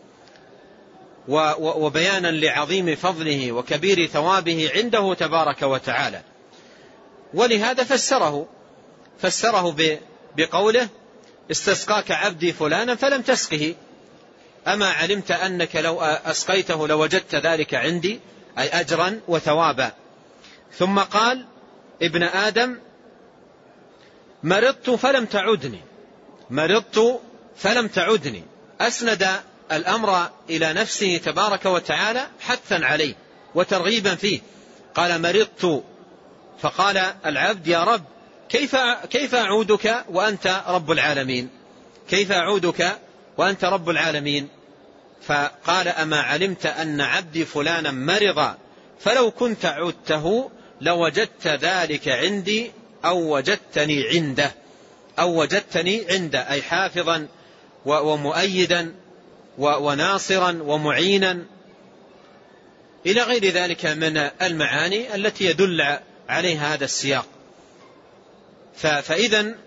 وبيانا لعظيم فضله وكبير ثوابه عنده تبارك وتعالى. ولهذا فسره فسره بقوله استسقاك عبدي فلانا فلم تسقه، أما علمت أنك لو أسقيته لوجدت ذلك عندي، أي أجرا وثوابا. ثم قال ابن آدم مرضت فلم تعدني مرضت فلم تعدني أسند الأمر إلى نفسه تبارك وتعالى حثا عليه وترغيبا فيه. قال مرضت، فقال العبد يا رب كيف كيف أعودك وأنت رب العالمين؟ كيف أعودك وأنت رب العالمين؟ فقال أما علمت أن عبدي فلانا مرض فلو كنت عدته لوجدت ذلك عندي أو وجدتني عنده أو وجدتني عنده أي حافظا ومؤيدا وناصرا ومعينا إلى غير ذلك من المعاني التي يدل عليها هذا السياق. فإذا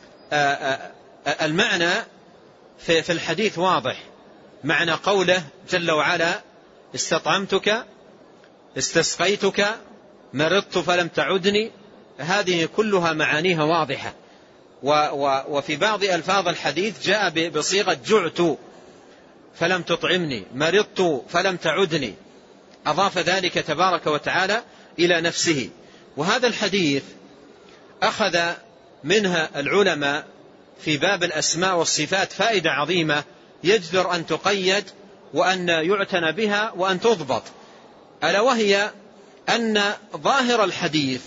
المعنى في الحديث واضح، معنى قوله جل وعلا استطعمتك استسقيتك مرضت فلم تعدني، هذه كلها معانيها واضحة. وفي بعض ألفاظ الحديث جاء بصيغة جعت فلم تطعمني، مرضت فلم تعدني، أضاف ذلك تبارك وتعالى إلى نفسه. وهذا الحديث أخذ منها العلماء في باب الأسماء والصفات فائدة عظيمة يجدر أن تقيد وأن يعتنى بها وأن تضبط، ألا وهي أن ظاهر الحديث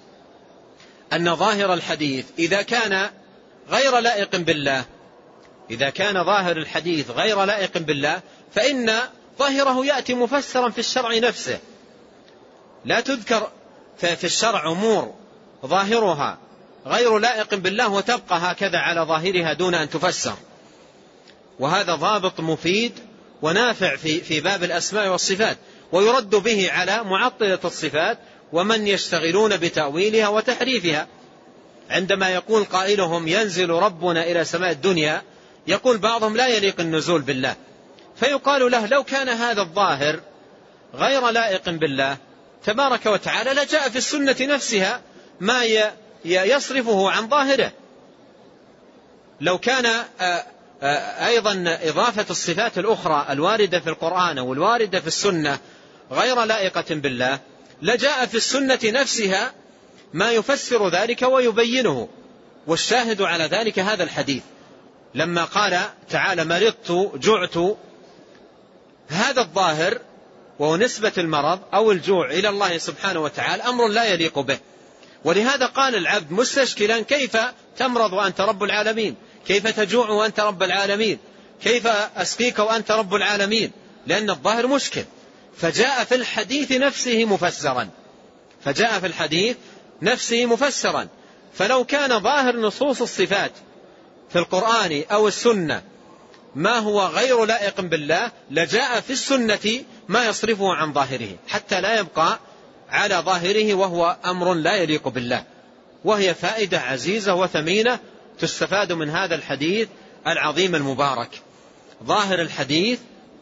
أن ظاهر الحديث إذا كان غير لائق بالله إذا كان ظاهر الحديث غير لائق بالله فإن ظاهره يأتي مفسرا في الشرع نفسه. لا تذكر في الشرع أمور ظاهرها غير لائق بالله وتبقى هكذا على ظاهرها دون أن تفسر، وهذا ضابط مفيد ونافع في في باب الأسماء والصفات، ويرد به على معطلة الصفات ومن يشتغلون بتأويلها وتحريفها. عندما يقول قائلهم ينزل ربنا إلى سماء الدنيا، يقول بعضهم لا يليق النزول بالله، فيقال له لو كان هذا الظاهر غير لائق بالله تبارك وتعالى لجاء في السنة نفسها ما يصرفه عن ظاهره. لو كان أيضا إضافة الصفات الأخرى الواردة في القرآن والواردة في السنة غير لائقة بالله لجاء في السنة نفسها ما يفسر ذلك ويبينه، والشاهد على ذلك هذا الحديث لما قال تعالى مرضت جعت، هذا الظاهر وهو نسبة المرض أو الجوع إلى الله سبحانه وتعالى أمر لا يليق به، ولهذا قال العبد مستشكلا كيف تمرض وأنت رب العالمين، كيف تجوع وأنت رب العالمين، كيف أسقيك وأنت رب العالمين، لأن الظاهر مشكل. فجاء في الحديث نفسه مفسرا فجاء في الحديث نفسه مفسرا فلو كان ظاهر نصوص الصفات في القرآن أو السنة ما هو غير لائق بالله لجاء في السنة ما يصرفه عن ظاهره حتى لا يبقى على ظاهره وهو أمر لا يليق بالله. وهي فائدة عزيزة وثمينة تستفاد من هذا الحديث العظيم المبارك. ظاهر الحديث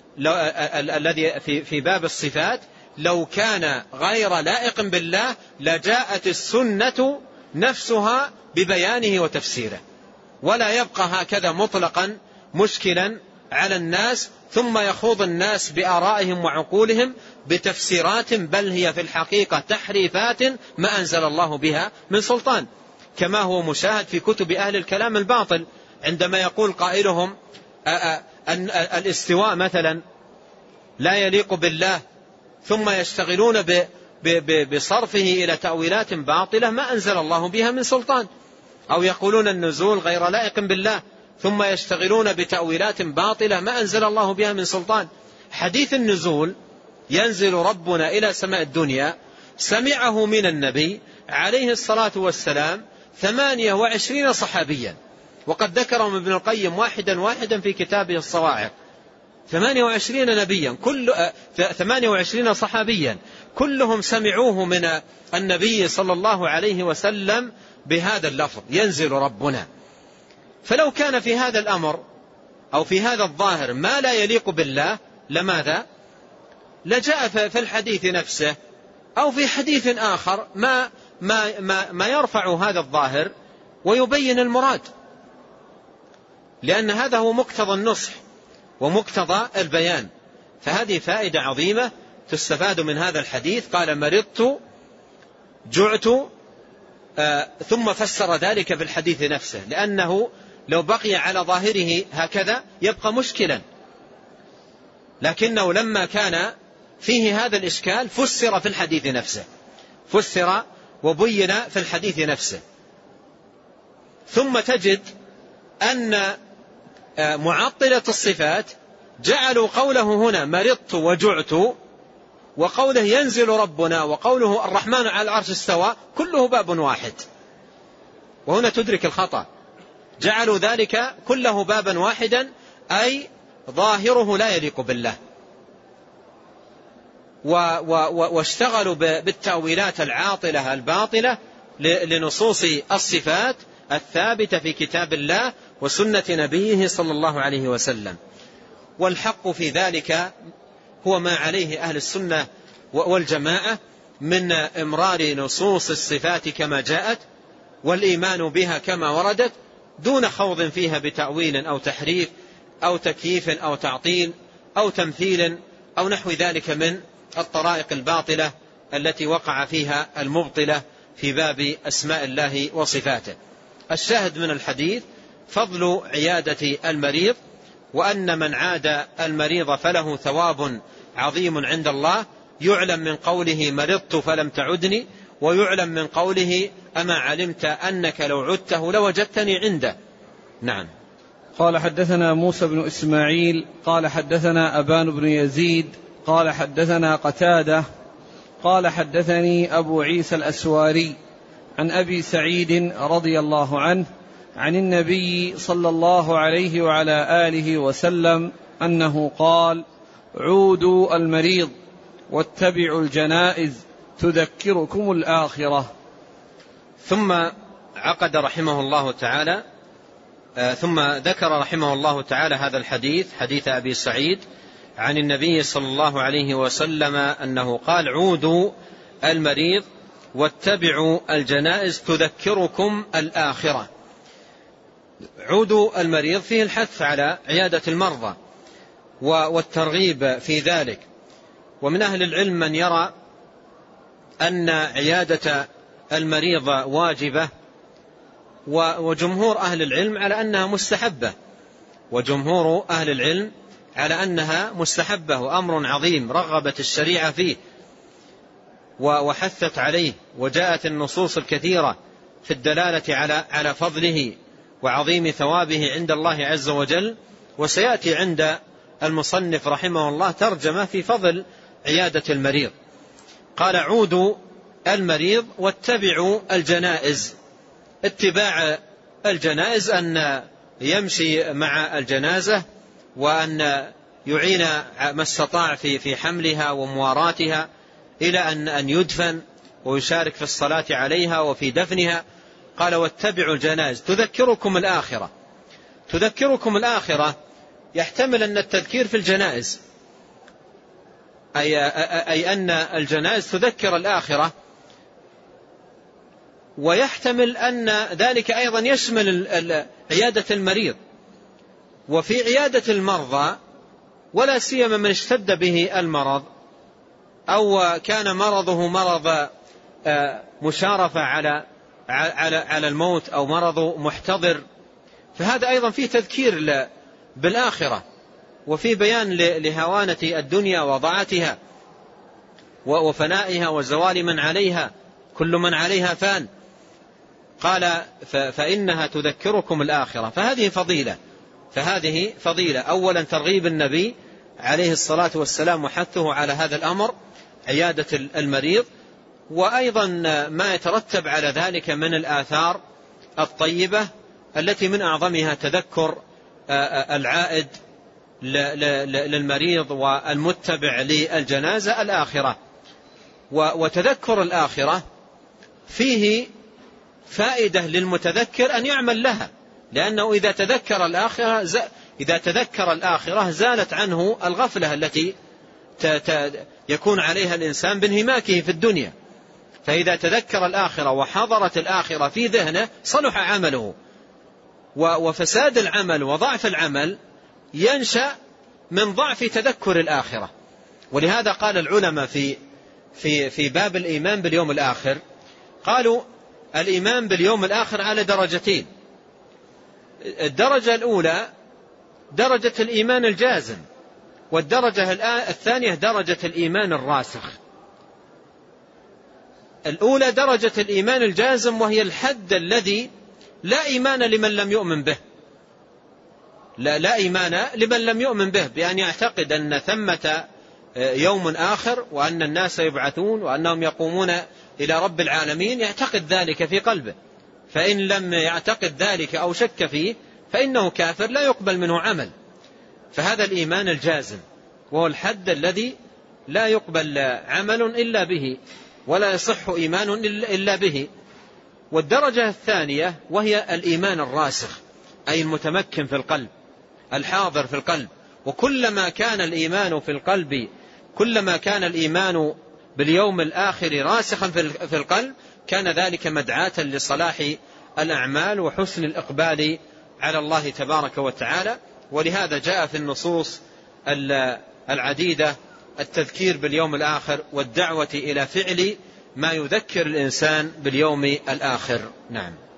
الذي في باب الصفات لو كان غير لائق بالله لجاءت السنة نفسها ببيانه وتفسيره، ولا يبقى هكذا مطلقا مشكلا على الناس ثم يخوض الناس بآرائهم وعقولهم بتفسيرات بل هي في الحقيقة تحريفات ما أنزل الله بها من سلطان، كما هو مشاهد في كتب أهل الكلام الباطل عندما يقول قائلهم أن الاستواء مثلا لا يليق بالله ثم يشتغلون بصرفه إلى تأويلات باطلة ما أنزل الله بها من سلطان، أو يقولون النزول غير لائق بالله ثم يشتغلون بتأويلات باطلة ما أنزل الله بها من سلطان. حديث النزول ينزل ربنا إلى سماء الدنيا سمعه من النبي عليه الصلاة والسلام ثمانية وعشرين صحابيا، وقد ذكرهم ابن القيم واحدا واحدا في كتابه الصواعق. ثمانية وعشرين نبيا كل ثمانية وعشرين صحابيا كلهم سمعوه من النبي صلى الله عليه وسلم بهذا اللفظ ينزل ربنا. فلو كان في هذا الأمر أو في هذا الظاهر ما لا يليق بالله لماذا؟ لجاء في الحديث نفسه أو في حديث آخر ما, ما, ما, ما يرفع هذا الظاهر ويبين المراد، لأن هذا هو مقتضى النصح ومقتضى البيان. فهذه فائدة عظيمة تستفاد من هذا الحديث. قال مرضت جعت آه ثم فسر ذلك في الحديث نفسه، لأنه لو بقي على ظاهره هكذا يبقى مشكلا، لكنه لما كان فيه هذا الإشكال فسر في الحديث نفسه فسر وبين في الحديث نفسه. ثم تجد أن معطلة الصفات جعلوا قوله هنا مرضت وجعت وقوله ينزل ربنا وقوله الرحمن على العرش استوى كله باب واحد، وهنا تدرك الخطأ. جعلوا ذلك كله بابا واحدا أي ظاهره لا يليق بالله، واشتغلوا بالتأويلات العاطلة الباطلة لنصوص الصفات الثابتة في كتاب الله وسنة نبيه صلى الله عليه وسلم. والحق في ذلك هو ما عليه أهل السنة والجماعة من إمرار نصوص الصفات كما جاءت والإيمان بها كما وردت دون خوض فيها بتأويل أو تحريف أو تكييف أو تعطيل أو تمثيل أو نحو ذلك من الطرائق الباطلة التي وقع فيها المبطلة في باب أسماء الله وصفاته. الشاهد من الحديث فضل عيادة المريض، وأن من عاد المريض فله ثواب عظيم عند الله. يعلم من قوله مرضت فلم تعدني، ويعلم من قوله أما علمت أنك لو عدته لوجدتني عنده. نعم. قال حدثنا موسى بن إسماعيل قال حدثنا أبان بن يزيد قال حدثنا قتادة قال حدثني أبو عيسى الأسواري عن أبي سعيد رضي الله عنه عن النبي صلى الله عليه وعلى آله وسلم أنه قال: عودوا المريض واتبعوا الجنائز تذكركم الآخرة. ثم عقد رحمه الله تعالى آه ثم ذكر رحمه الله تعالى هذا الحديث، حديث أبي سعيد عن النبي صلى الله عليه وسلم أنه قال: عودوا المريض واتبعوا الجنائز تذكركم الآخرة. عودوا المريض فيه الحث على عيادة المرضى والترغيب في ذلك. ومن أهل العلم من يرى أن عيادة المريض واجبة، وجمهور أهل العلم على أنها مستحبة وجمهور أهل العلم على أنها مستحبة وأمر عظيم رغبت الشريعة فيه وحثت عليه، وجاءت النصوص الكثيرة في الدلالة على على فضله وعظيم ثوابه عند الله عز وجل. وسيأتي عند المصنف رحمه الله ترجمة في فضل عيادة المريض. قال: عودوا المريض واتبعوا الجنائز. اتباع الجنائز أن يمشي مع الجنازة، وأن يعين ما استطاع في في حملها ومواراتها إلى أن أن يدفن، ويشارك في الصلاة عليها وفي دفنها. قال: واتبعوا الجنائز تذكركم الآخرة. تذكركم الآخرة يحتمل أن التذكير في الجنائز، أي, أي أن الجنائز تذكر الآخرة، ويحتمل أن ذلك أيضا يشمل عيادة المريض. وفي عيادة المرضى، ولا سيما من اشتد به المرض أو كان مرضه مرض مشارفة على على على الموت أو مرض محتضر، فهذا أيضا فيه تذكير بالآخرة، وفي بيان لهوانة الدنيا وضاعتها وفنائها وزوال من عليها، كل من عليها فان. قال: فإنها تذكركم الآخرة. فهذه فضيلة فهذه فضيلة أولا ترغيب النبي عليه الصلاة والسلام وحثه على هذا الأمر، عيادة المريض، وأيضا ما يترتب على ذلك من الآثار الطيبة التي من أعظمها تذكر العائد للمريض والمتبع للجنازة الآخرة. وتذكر الآخرة فيه فائدة للمتذكر أن يعمل لها، لأنه إذا تذكر الآخرة إذا تذكر الآخرة زالت عنه الغفلة التي يكون عليها الإنسان بانهماكه في الدنيا. فإذا تذكر الآخرة وحضرت الآخرة في ذهنه صلح عمله. وفساد العمل وضعف العمل ينشأ من ضعف تذكر الآخرة. ولهذا قال العلماء في في في باب الإيمان باليوم الآخر، قالوا: الإيمان باليوم الآخر على درجتين. الدرجة الأولى درجة الإيمان الجازم، والدرجة الثانية درجة الإيمان الراسخ. الأولى درجة الإيمان الجازم، وهي الحد الذي لا إيمان لمن لم يؤمن به، لا, لا إيمان لمن لم يؤمن به، بأن يعتقد أن ثمة يوم آخر، وأن الناس يبعثون، وأنهم يقومون إلى رب العالمين، يعتقد ذلك في قلبه. فإن لم يعتقد ذلك أو شك فيه فإنه كافر لا يقبل منه عمل. فهذا الإيمان الجازم، وهو الحد الذي لا يقبل عمل إلا به، ولا يصح إيمان إلا به. والدرجة الثانية وهي الإيمان الراسخ، أي المتمكن في القلب، الحاضر في القلب. وكلما كان الإيمان في القلب، كلما كان الإيمان باليوم الآخر راسخا في القلب، كان ذلك مدعاة لصلاح الأعمال وحسن الإقبال على الله تبارك وتعالى. ولهذا جاء في النصوص العديدة التذكير باليوم الآخر والدعوة إلى فعل ما يذكر الإنسان باليوم الآخر. نعم.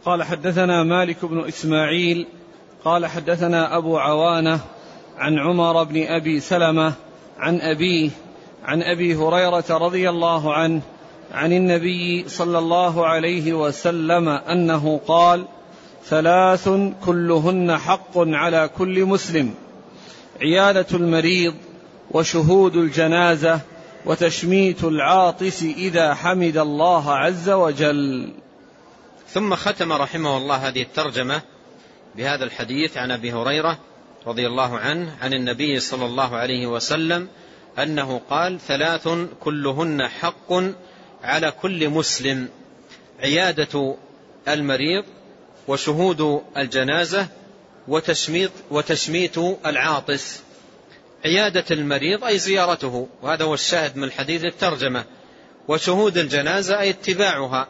قال حدثنا مالك بن إسماعيل قال حدثنا أبو عوانة عن عمر بن أبي سلمة عن أبيه عن أبي هريرة رضي الله عنه عن النبي صلى الله عليه وسلم أنه قال: ثلاث كلهن حق على كل مسلم: عيادة المريض، وشهود الجنازة، وتشميت العاطس إذا حمد الله عز وجل. ثم ختم رحمه الله هذه الترجمة بهذا الحديث عن أبي هريرة رضي الله عنه عن النبي صلى الله عليه وسلم أنه قال: ثلاث كلهن حق على كل مسلم: عيادة المريض، وشهود الجنازة، وتشميت, وتشميت العاطس. عيادة المريض أي زيارته، وهذا هو الشاهد من الحديث الترجمة. وشهود الجنازة أي اتباعها.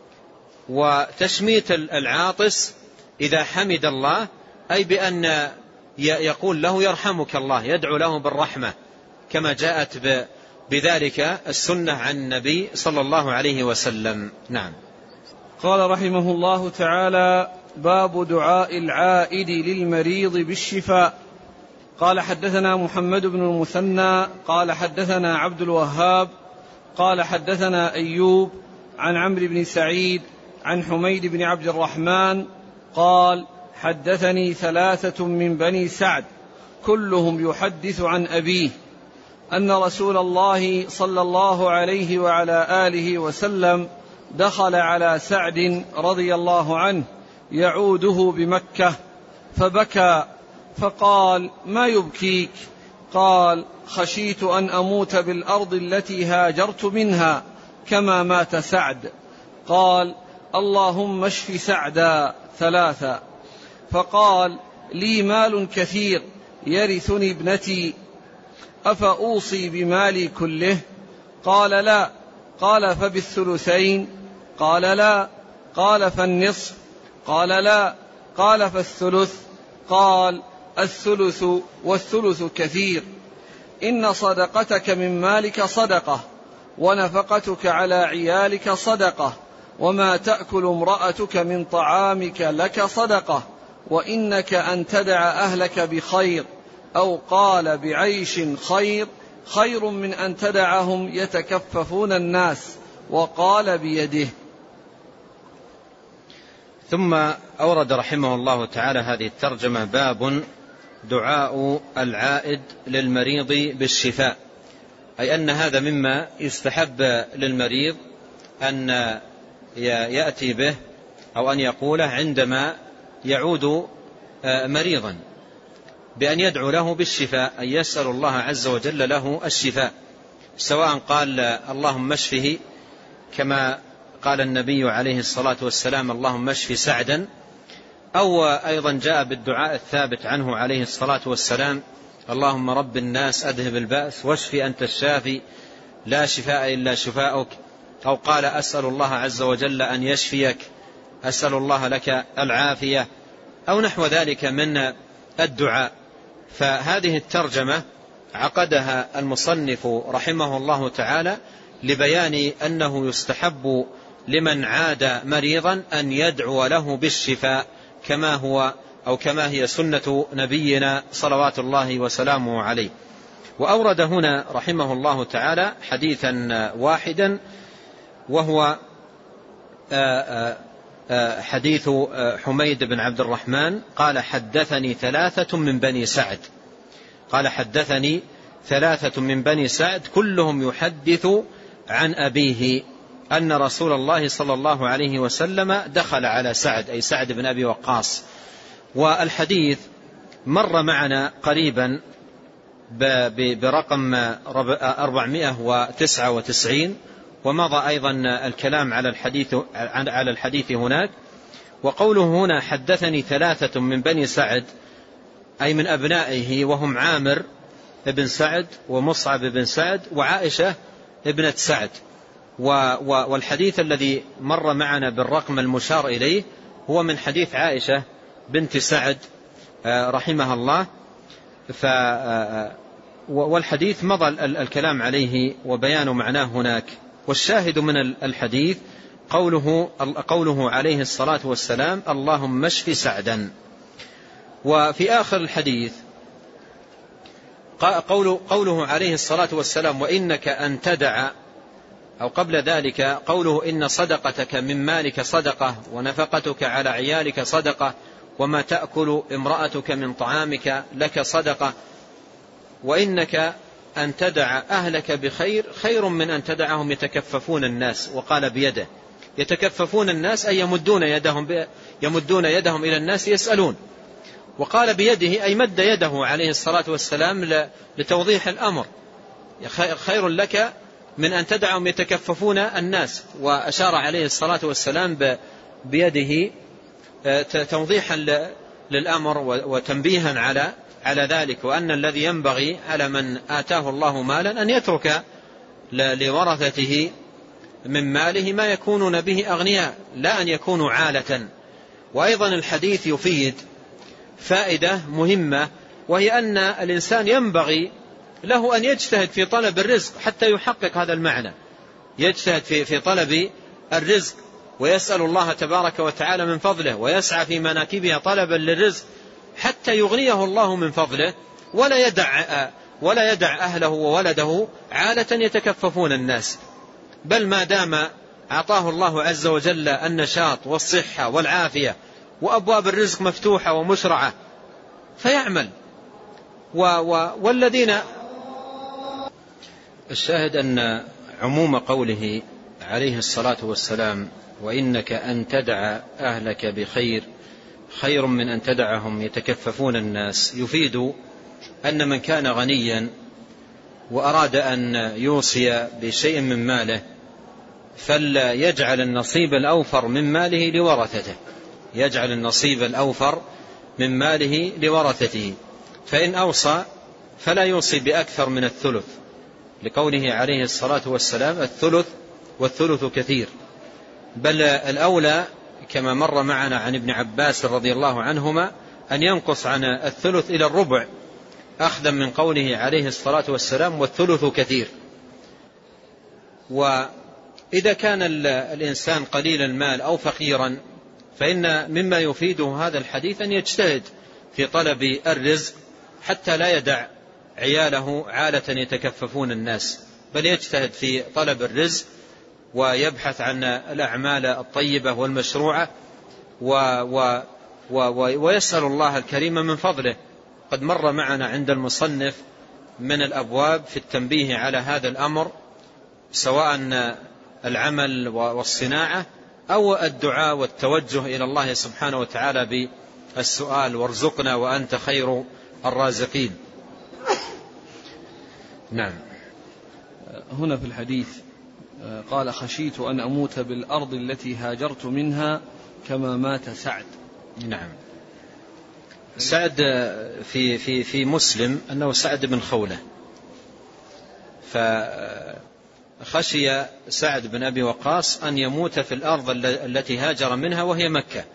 وتشميت العاطس إذا حمد الله أي بأن يقول له: يرحمك الله، يدعو له بالرحمة، كما جاءت بذلك السنة عن النبي صلى الله عليه وسلم. نعم. قال رحمه الله تعالى: باب دعاء العائد للمريض بالشفاء. قال حدثنا محمد بن المثنى قال حدثنا عبد الوهاب قال حدثنا أيوب عن عمرو بن سعيد عن حميد بن عبد الرحمن قال: حدثني ثلاثة من بني سعد كلهم يحدث عن أبيه أن رسول الله صلى الله عليه وعلى آله وسلم دخل على سعد رضي الله عنه يعوده بمكة فبكى، فقال: ما يبكيك؟ قال: خشيت أن أموت بالأرض التي هاجرت منها كما مات سعد. قال: اللهم اشف سعدا ثلاثا. فقال: لي مال كثير يرثني ابنتي، أفأوصي بمالي كله؟ قال: لا. قال: فبالثلثين؟ قال: لا. قال: فالنصف؟ قال: لا. قال: فالثلث؟ قال: الثلث والثلث كثير. إن صدقتك من مالك صدقة، ونفقتك على عيالك صدقة، وما تأكل امرأتك من طعامك لك صدقة، وإنك أن تدع أهلك بخير، أو قال بعيش خير، خير من أن تدعهم يتكففون الناس، وقال بيده. ثم أورد رحمه الله تعالى هذه الترجمة: باب دعاء العائد للمريض بالشفاء، أي أن هذا مما يستحب للمريض أن يأتي به أو أن يقوله عندما يعود مريضا، بأن يدعو له بالشفاء، أن يسأل الله عز وجل له الشفاء، سواء قال: اللهم اشفه، كما قال النبي عليه الصلاة والسلام: اللهم اشف سعدا، أو أيضا جاء بالدعاء الثابت عنه عليه الصلاة والسلام: اللهم رب الناس أذهب البأس واشف أنت الشافي لا شفاء إلا شفاؤك، أو قال: أسأل الله عز وجل أن يشفيك، أسأل الله لك العافية، أو نحو ذلك من الدعاء. فهذه الترجمة عقدها المصنف رحمه الله تعالى لبيان أنه يستحب لمن عاد مريضا أن يدعو له بالشفاء، كما هو أو كما هي سنة نبينا صلوات الله وسلامه عليه. وأورد هنا رحمه الله تعالى حديثا واحدا، وهو حديث حميد بن عبد الرحمن قال: حدثني ثلاثة من بني سعد. قال: حدثني ثلاثة من بني سعد كلهم يحدث عن أبيه أن رسول الله صلى الله عليه وسلم دخل على سعد، أي سعد بن أبي وقاص. والحديث مر معنا قريبا برقم أربعمائة وتسعة وتسعين، ومضى أيضا الكلام على الحديث على الحديث هناك. وقوله هنا: حدثني ثلاثة من بني سعد، أي من أبنائه، وهم عامر بن سعد، ومصعب بن سعد، وعائشة ابنة سعد. والحديث الذي مر معنا بالرقم المشار إليه هو من حديث عائشة بنت سعد رحمها الله. ف والحديث مضى الكلام عليه وبيان معناه هناك. والشاهد من الحديث قوله, قوله عليه الصلاة والسلام اللهم اشف سعدا. وفي آخر الحديث قوله, قوله عليه الصلاة والسلام وإنك أن تدع، أو قبل ذلك قوله إن صدقتك من مالك صدقة ونفقتك على عيالك صدقة وما تأكل امرأتك من طعامك لك صدقة، وإنك أن تدع أهلك بخير خير من أن تدعهم يتكففون الناس. وقال بيده، يتكففون الناس أي يمدون يدهم, يمدون يدهم إلى الناس يسألون. وقال بيده أي مد يده عليه الصلاة والسلام لتوضيح الأمر، خير لك من أن تدعهم يتكففون الناس. وأشار عليه الصلاة والسلام بيده توضيحا للأمر وتنبيها على على ذلك، وأن الذي ينبغي على من آتاه الله مالا أن يترك لورثته من ماله ما يكونون به أغنياء، لا أن يكونوا عالة. وأيضا الحديث يفيد فائدة مهمة، وهي أن الإنسان ينبغي له أن يجتهد في طلب الرزق حتى يحقق هذا المعنى، يجتهد في, في طلب الرزق ويسأل الله تبارك وتعالى من فضله ويسعى في مناكبها طلبا للرزق حتى يغنيه الله من فضله، ولا يدع, ولا يدع أهله وولده عالة يتكففون الناس، بل ما دام أعطاه الله عز وجل النشاط والصحة والعافية وأبواب الرزق مفتوحة ومشرعة فيعمل. و و والذين الشاهد أن عموم قوله عليه الصلاة والسلام وإنك أن تدع أهلك بخير خير من أن تدعهم يتكففون الناس، يفيد أن من كان غنيا وأراد أن يوصي بشيء من ماله فليجعل النصيب الأوفر من ماله لورثته، يجعل النصيب الأوفر من ماله لورثته، فإن أوصى فلا يوصي بأكثر من الثلث، لقوله عليه الصلاة والسلام الثلث والثلث كثير، بل الأولى كما مر معنا عن ابن عباس رضي الله عنهما أن ينقص عن الثلث إلى الربع، أخذا من قوله عليه الصلاة والسلام والثلث كثير. وإذا كان الإنسان قليل المال أو فقيرا فإن مما يفيده هذا الحديث أن يجتهد في طلب الرزق حتى لا يدع عياله عالة يتكففون الناس، بل يجتهد في طلب الرزق ويبحث عن الأعمال الطيبة والمشروعة و و و ويسأل الله الكريم من فضله. قد مر معنا عند المصنف من الأبواب في التنبيه على هذا الأمر، سواء العمل والصناعة أو الدعاء والتوجه إلى الله سبحانه وتعالى بالسؤال وارزقنا وأنت خير الرازقين. نعم. هنا في الحديث قال خشيت أن أموت بالأرض التي هاجرت منها كما مات سعد. نعم. سعد في في في مسلم أنه سعد بن خولة، فخشي سعد بن أبي وقاص أن يموت في الأرض التي هاجر منها وهي مكة،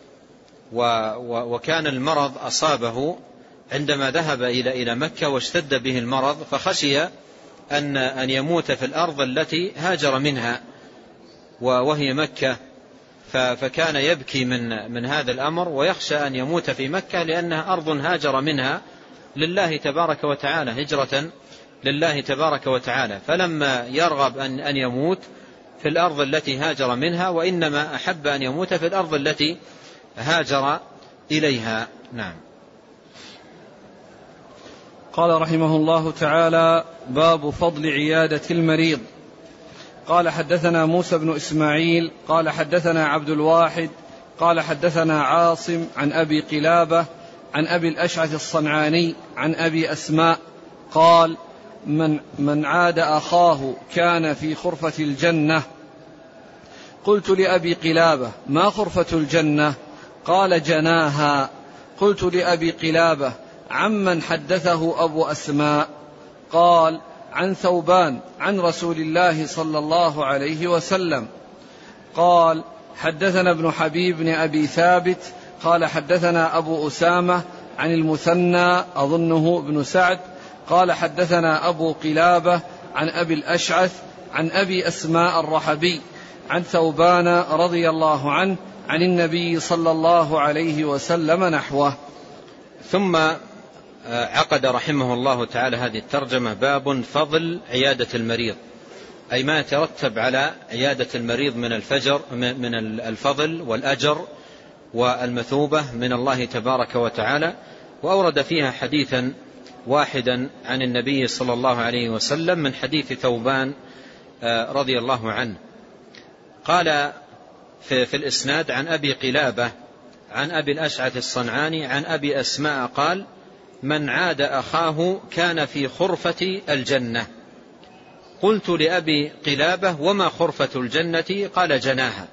وكان المرض أصابه عندما ذهب إلى إلى مكة واشتد به المرض، فخشي أن أن يموت في الأرض التي هاجر منها وهي مكة، فكان يبكي من من هذا الأمر ويخشى أن يموت في مكة لأنها أرض هاجر منها لله تبارك وتعالى، هجرة لله تبارك وتعالى، فلما يرغب أن أن يموت في الأرض التي هاجر منها، وإنما أحب أن يموت في الأرض التي هاجر إليها. نعم. قال رحمه الله تعالى: باب فضل عيادة المريض. قال حدثنا موسى بن إسماعيل قال حدثنا عبد الواحد قال حدثنا عاصم عن أبي قلابة عن أبي الأشعث الصنعاني عن أبي أسماء قال: من, من عاد أخاه كان في خرفة الجنة. قلت لأبي قلابة: ما خرفة الجنة؟ قال: جناها. قلت لأبي قلابة: عمن حدثه أبو أسماء؟ قال: عن ثوبان عن رسول الله صلى الله عليه وسلم. قال: حدثنا ابن حبيب بن أبي ثابت قال حدثنا أبو أسامة عن المثنى أظنه ابن سعد قال حدثنا أبو قلابة عن أبي الأشعث عن أبي أسماء الرحبي عن ثوبان رضي الله عنه عن النبي صلى الله عليه وسلم نحوه. ثم عقد رحمه الله تعالى هذه الترجمة: باب فضل عيادة المريض، أي ما يترتب على عيادة المريض من الفجر من الفضل والأجر والمثوبة من الله تبارك وتعالى. وأورد فيها حديثا واحدا عن النبي صلى الله عليه وسلم من حديث ثوبان رضي الله عنه. قال في, في الإسناد: عن أبي قلابة عن أبي الأشعث الصنعاني عن أبي أسماء قال: من عاد أخاه كان في خرفة الجنة. قلت لأبي قلابة: وما خرفة الجنة؟ قال: جناها.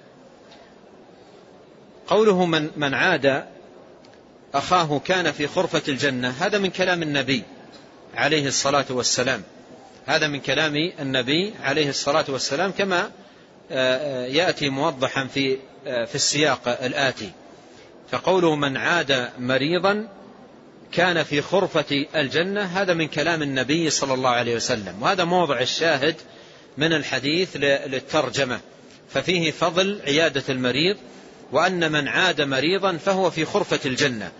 قوله من, من عاد أخاه كان في خرفة الجنة، هذا من كلام النبي عليه الصلاة والسلام، هذا من كلام النبي عليه الصلاة والسلام كما يأتي موضحا في في السياق الآتي. فقوله من عاد مريضا كان في خرفة الجنة، هذا من كلام النبي صلى الله عليه وسلم، وهذا موضع الشاهد من الحديث للترجمة. ففيه فضل عيادة المريض، وأن من عاد مريضا فهو في خرفة الجنة.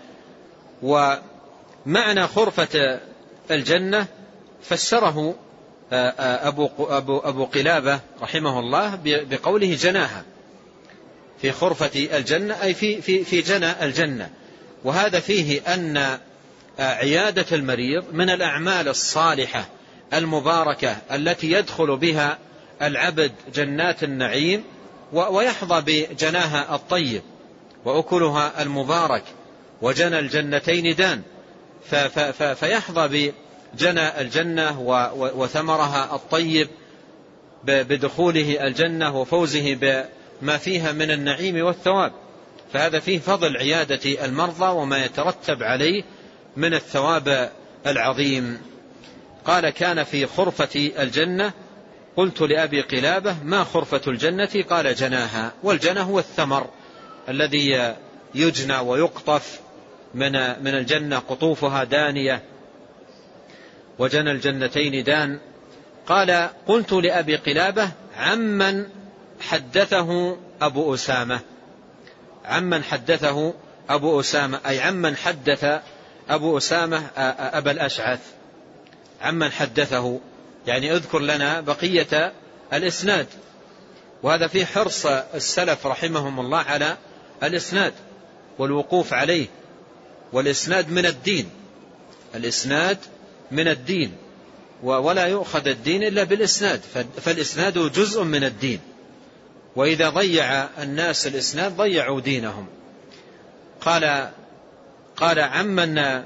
ومعنى خرفة الجنة فسره أبو, أبو, أبو قلابة رحمه الله بقوله جناها، في خرفة الجنة أي في, في, في جنى الجنة. وهذا فيه أن عيادة المريض من الأعمال الصالحة المباركة التي يدخل بها العبد جنات النعيم ويحظى بجناها الطيب وأكلها المبارك، وجنى الجنتين دان، فيحظى بجنى الجنة وثمرها الطيب بدخوله الجنة وفوزه بما فيها من النعيم والثواب. فهذا فيه فضل عيادة المرضى وما يترتب عليه من الثواب العظيم. قال: كان في خرفة الجنة. قلت لأبي قلابة: ما خرفة الجنة؟ قال: جناها. والجنة هو الثمر الذي يجنى ويقطف من من الجنة، قطوفها دانية، وجنى الجنتين دان. قال: قلت لأبي قلابة: عمن حدثه أبو أسامة؟ عمن حدثه أبو أسامة أي عمن حدث أبو أسامة أبا الأشعث، عمن حدثه يعني اذكر لنا بقية الإسناد. وهذا فيه حرص السلف رحمهم الله على الإسناد والوقوف عليه، والإسناد من الدين، الإسناد من الدين، ولا يؤخذ الدين إلا بالإسناد، فالإسناد جزء من الدين، وإذا ضيع الناس الإسناد ضيعوا دينهم. قال قال عمن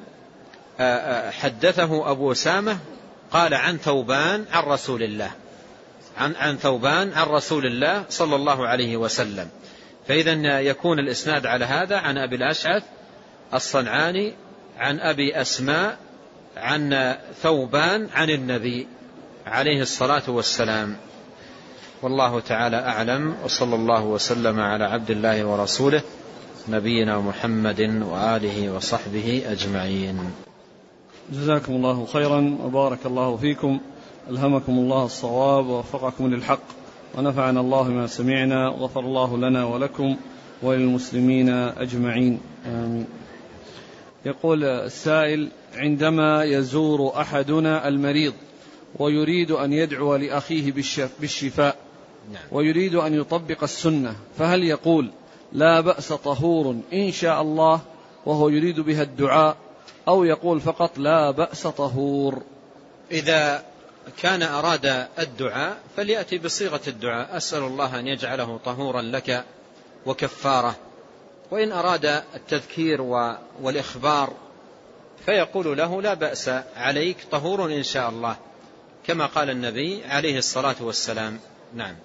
حدثه أبو أسامة؟ قال: عن ثوبان عن رسول الله، عن, عن ثوبان عن رسول الله صلى الله عليه وسلم. فإذا يكون الإسناد على هذا: عن أبي الأشعث الصنعاني عن أبي أسماء عن ثوبان عن النبي عليه الصلاة والسلام. والله تعالى أعلم، وصلى الله وسلم على عبد الله ورسوله نبينا محمد وآله وصحبه أجمعين. جزاكم الله خيرا وبارك الله فيكم، ألهمكم الله الصواب ووفقكم للحق، ونفعنا الله ما سمعنا، وغفر الله لنا ولكم وللمسلمين أجمعين، آمين. يقول السائل: عندما يزور أحدنا المريض ويريد أن يدعو لأخيه بالشفاء ويريد أن يطبق السنة، فهل يقول لا بأس طهور إن شاء الله وهو يريد بها الدعاء، أو يقول فقط لا بأس طهور؟ إذا كان أراد الدعاء فليأتي بصيغة الدعاء: أسأل الله أن يجعله طهورا لك وكفارة. وإن أراد التذكير والإخبار فيقول له: لا بأس عليك طهور إن شاء الله، كما قال النبي عليه الصلاة والسلام. نعم.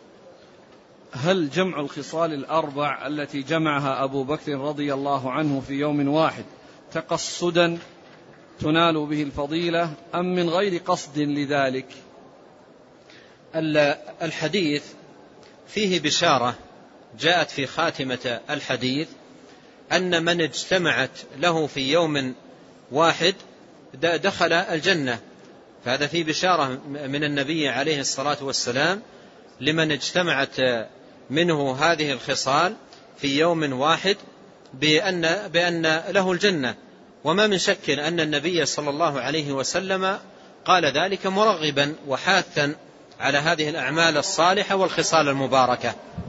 هل جمع الخصال الأربع التي جمعها أبو بكر رضي الله عنه في يوم واحد تقصدا تنال به الفضيلة، أم من غير قصد لذلك؟ الحديث فيه بشارة جاءت في خاتمة الحديث أن من اجتمعت له في يوم واحد دخل الجنة، فهذا فيه بشارة من النبي عليه الصلاة والسلام لمن اجتمعت منه هذه الخصال في يوم واحد بأن, بأن له الجنة. وما من شك أن النبي صلى الله عليه وسلم قال ذلك مرغبا وحاثا على هذه الأعمال الصالحة والخصال المباركة.